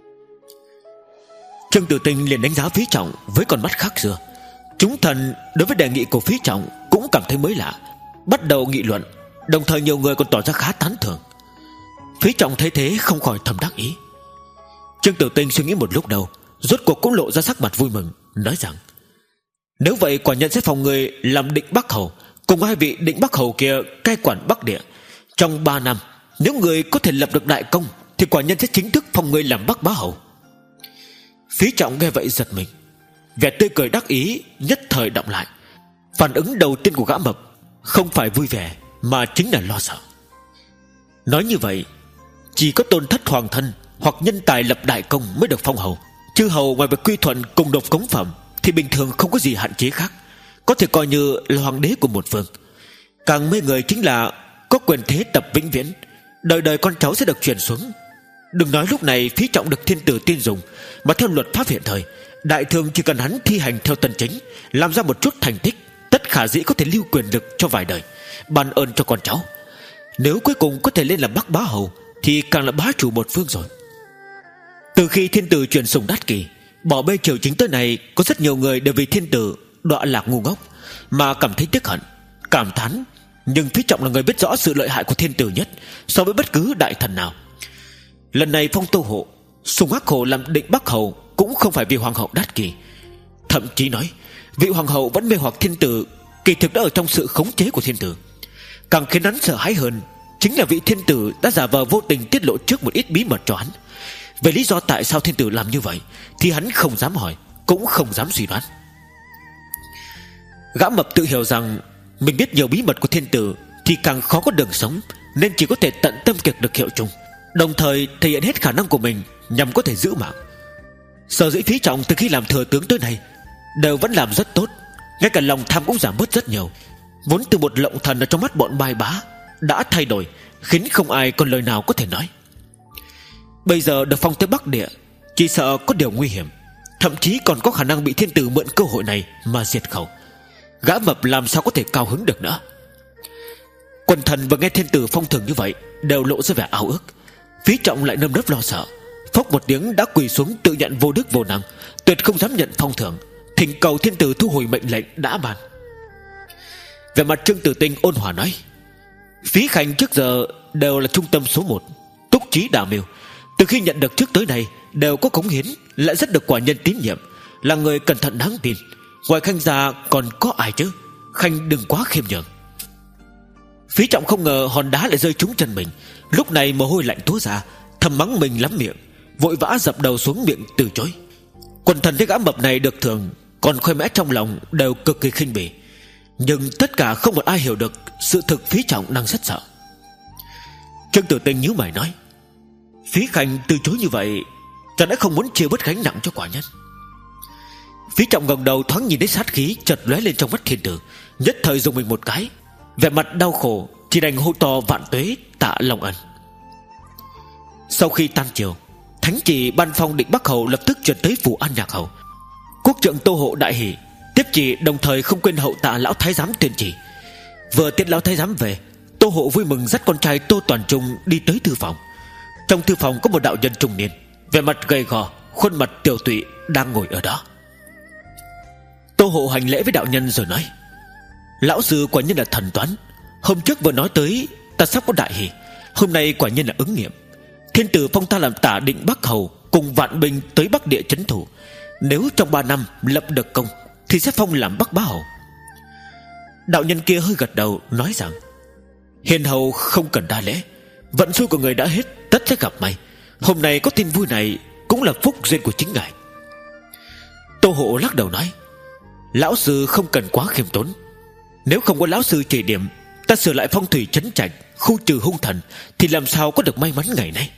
B: Trương Tử Tinh liền đánh giá Phí Trọng với con mắt khác xưa. Chúng thần đối với đề nghị của Phí Trọng cũng cảm thấy mới lạ, bắt đầu nghị luận, đồng thời nhiều người còn tỏ ra khá tán thưởng. Phí Trọng thấy thế không khỏi thầm đắc ý. Trương Tử Tinh suy nghĩ một lúc đầu, rốt cuộc cũng lộ ra sắc mặt vui mừng, nói rằng nếu vậy quả nhân sẽ phòng người làm Định Bắc Hầu, cùng hai vị Định Bắc Hầu kia cai quản Bắc Địa. Trong ba năm, nếu người có thể lập được đại công, thì quả nhân sẽ chính thức phong người làm Bắc Bá Hầu. Phí Trọng nghe vậy giật mình, vẻ tươi cười đắc ý nhất thời đọng lại. Phản ứng đầu tiên của gã mập không phải vui vẻ, mà chính là lo sợ. Nói như vậy, chỉ có tôn thất hoàng thân hoặc nhân tài lập đại công mới được phong hầu. Chư hầu ngoài việc quy thuận cùng nộp cống phẩm thì bình thường không có gì hạn chế khác, có thể coi như là hoàng đế của một phương. Càng mê người chính là có quyền thế tập vĩnh viễn, đời đời con cháu sẽ được truyền xuống. Đừng nói lúc này Phí Trọng được thiên tử tin dùng, mà theo luật pháp hiện thời, đại thương chỉ cần hắn thi hành theo tân chính, làm ra một chút thành tích, tất khả dĩ có thể lưu quyền lực cho vài đời, ban ơn cho con cháu. Nếu cuối cùng có thể lên làm Bắc Bá Hầu thì càng là bá chủ một phương rồi. Từ khi thiên tử truyền sủng Đát Kỳ, bỏ bê triều chính tới này, có rất nhiều người đều vì thiên tử đọa lạc ngu ngốc mà cảm thấy tiếc hận, cảm thán. Nhưng Phí Trọng là người biết rõ sự lợi hại của thiên tử nhất so với bất cứ đại thần nào. Lần này phong Tô Hộ, Sùng Hắc Hổ làm Định Bắc Hầu cũng không phải vì hoàng hậu Đát Kỳ. Thậm chí nói vị hoàng hậu vẫn mê hoặc thiên tử kỳ thực đã ở trong sự khống chế của thiên tử. Càng khiến hắn sợ hãi hơn chính là vị thiên tử đã giả vờ vô tình tiết lộ trước một ít bí mật cho hắn. Về lý do tại sao thiên tử làm như vậy thì hắn không dám hỏi, cũng không dám suy đoán. Gã mập tự hiểu rằng mình biết nhiều bí mật của thiên tử thì càng khó có đường sống, nên chỉ có thể tận tâm kiệt được hiệu chung, đồng thời thể hiện hết khả năng của mình nhằm có thể giữ mạng. Sở dĩ Phí Trọng từ khi làm thừa tướng tới nay đều vẫn làm rất tốt, ngay cả lòng tham cũng giảm bớt rất nhiều. Vốn từ một lộng thần ở trong mắt bọn Mai Bá đã thay đổi, khiến không ai còn lời nào có thể nói. Bây giờ được phong tới Bắc Địa, chỉ sợ có điều nguy hiểm, thậm chí còn có khả năng bị thiên tử mượn cơ hội này mà diệt khẩu. Gã mập làm sao có thể cao hứng được nữa. Quần thần vừa nghe thiên tử phong thưởng như vậy đều lộ ra vẻ ao ước. Phí Trọng lại nơm nớp lo sợ, phốc một tiếng đã quỳ xuống tự nhận vô đức vô năng, tuyệt không dám nhận phong thưởng, thỉnh cầu thiên tử thu hồi mệnh lệnh đã ban. Về mặt Trương Tử Tinh ôn hòa nói: Phí Khanh trước giờ đều là trung tâm số một, túc trí đa mưu, từ khi nhận được trước tới nay đều có cống hiến, lại rất được quả nhân tín nhiệm, là người cẩn thận đáng tin. Ngoài Khanh ra còn có ai chứ? Khanh đừng quá khiêm nhường. Phí Trọng không ngờ hòn đá lại rơi trúng chân mình. Lúc này mồ hôi lạnh túa ra, thầm mắng mình lắm miệng, vội vã dập đầu xuống miệng từ chối. Quần thần thấy gã mập này được thưởng, còn khoe mẽ trong lòng đều cực kỳ khinh bỉ. Nhưng tất cả không một ai hiểu được sự thực Phí Trọng đang rất sợ. Trương Tử Tinh nhíu mày nói: Phí Khanh từ chối như vậy, chẳng lẽ không muốn chia bớt gánh nặng cho quả nhân? Phí Trọng ngẩng đầu thoáng nhìn thấy sát khí chợt lóe lên trong mắt thiên tử, nhất thời dùng mình một cái, vẻ mặt đau khổ, chỉ đành hô to vạn tuế tạ Long Ân. Sau khi tan chiều, thánh chỉ ban phong Định Bắc Hầu lập tức chuyển tới phủ An Nhạc Hầu. Quốc trượng Tô Hộ đại hỉ, tiếp chỉ đồng thời không quên hậu tạ lão thái giám tuyên chỉ. Vừa tiễn lão thái giám về, Tô Hộ vui mừng dắt con trai Tô Toàn Trung đi tới thư phòng. Trong thư phòng có một đạo nhân trung niên, vẻ mặt gầy gò, khuôn mặt tiểu tụy đang ngồi ở đó. Tô Hộ hành lễ với đạo nhân rồi nói: Lão sư quả nhiên là thần toán. Hôm trước vừa nói tới ta sắp có đại hỷ, hôm nay quả nhiên là ứng nghiệm. Thiên tử phong ta làm tả Định Bắc Hầu, cùng vạn binh tới Bắc Địa trấn thủ. Nếu trong ba năm lập được công thì sẽ phong làm Bắc Bá Hầu. Đạo nhân kia hơi gật đầu nói rằng: Hiền hầu không cần đa lễ, vận xui của người đã hết, tất sẽ gặp may. Hôm nay có tin vui này cũng là phúc duyên của chính ngài. Tô Hộ lắc đầu nói: Lão sư không cần quá khiêm tốn. Nếu không có lão sư chỉ điểm, ta sửa lại phong thủy trấn trạch, khu trừ hung thần, thì làm sao có được may mắn ngày nay.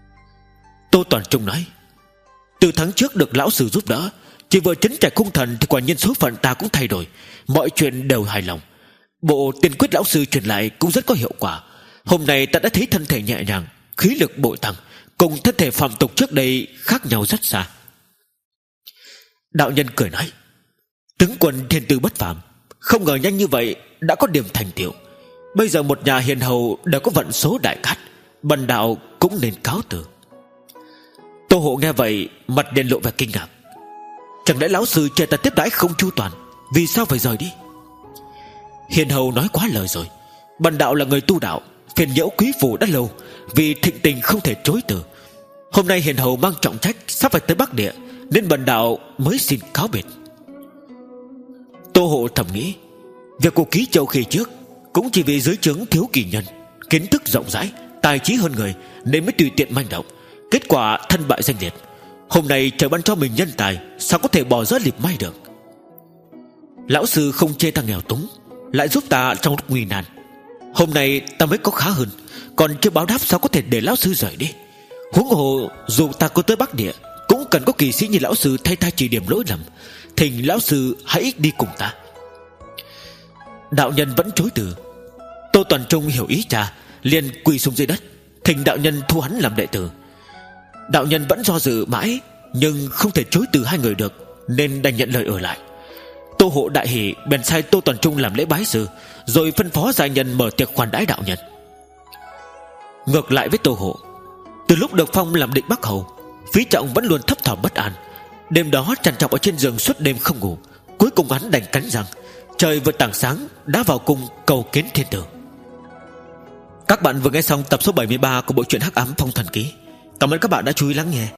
B: Tô Toàn Trung nói: Từ tháng trước được lão sư giúp đỡ, chỉ vừa trấn trạch hung thần thì quả nhiên số phận ta cũng thay đổi, mọi chuyện đều hài lòng. Bộ tiền quyết lão sư truyền lại cũng rất có hiệu quả. Hôm nay ta đã thấy thân thể nhẹ nhàng, khí lực bội tăng, cùng thân thể phạm tục trước đây khác nhau rất xa. Đạo nhân cười nói: Tướng quân thiên tư bất phàm, không ngờ nhanh như vậy đã có điểm thành tựu. Bây giờ một nhà hiền hầu đều có vận số đại cát, bần đạo cũng nên cáo từ. Tô Hộ nghe vậy mặt đen lộ vẻ kinh ngạc. Chẳng lẽ lão sư chê ta tiếp đãi không chu toàn, vì sao phải rời đi? Hiền hầu nói quá lời rồi. Bần đạo là người tu đạo, phiền nhiễu quý phủ đã lâu, vì thịnh tình không thể chối từ. Hôm nay hiền hầu mang trọng trách sắp phải tới Bắc Địa, nên bần đạo mới xin cáo biệt. Tô Hộ thầm nghĩ, việc của Ký Châu khi trước cũng chỉ vì dưới trướng thiếu kỳ nhân, kiến thức rộng rãi, tài trí hơn người, nên mới tùy tiện manh động, kết quả thân bại danh liệt. Hôm nay trời ban cho mình nhân tài, sao có thể bỏ rớt liệp may được? Lão sư không chê ta nghèo túng, lại giúp ta trong lúc nguy nan. Hôm nay ta mới có khá hơn, còn chưa báo đáp sao có thể để lão sư rời đi? Huống hồ dù ta có tới Bắc Địa, cũng cần có kỳ sĩ như lão sư thay ta chỉ điểm lỗi lầm. Thỉnh lão sư hãy đi cùng ta. Đạo nhân vẫn chối từ. Tô Toàn Trung hiểu ý cha, liền quỳ xuống dưới đất, thỉnh đạo nhân thu hắn làm đệ tử. Đạo nhân vẫn do dự mãi, nhưng không thể chối từ hai người được, nên đành nhận lời ở lại. Tô Hộ đại hỉ, bèn sai Tô Toàn Trung làm lễ bái sư, rồi phân phó gia nhân mở tiệc khoản đãi đạo nhân. Ngược lại với Tô Hộ, từ lúc được phong làm Định Bắc Hầu, Phí Trọng vẫn luôn thấp thỏm bất an. Đêm đó trằn trọc ở trên giường suốt đêm không ngủ. Cuối cùng hắn đành cắn răng, trời vừa tảng sáng đã vào cung cầu kiến thiên tử. Các bạn vừa nghe xong tập số bảy mươi ba của bộ truyện Hắc Ám Phong Thần Ký. Cảm ơn các bạn đã chú ý lắng nghe.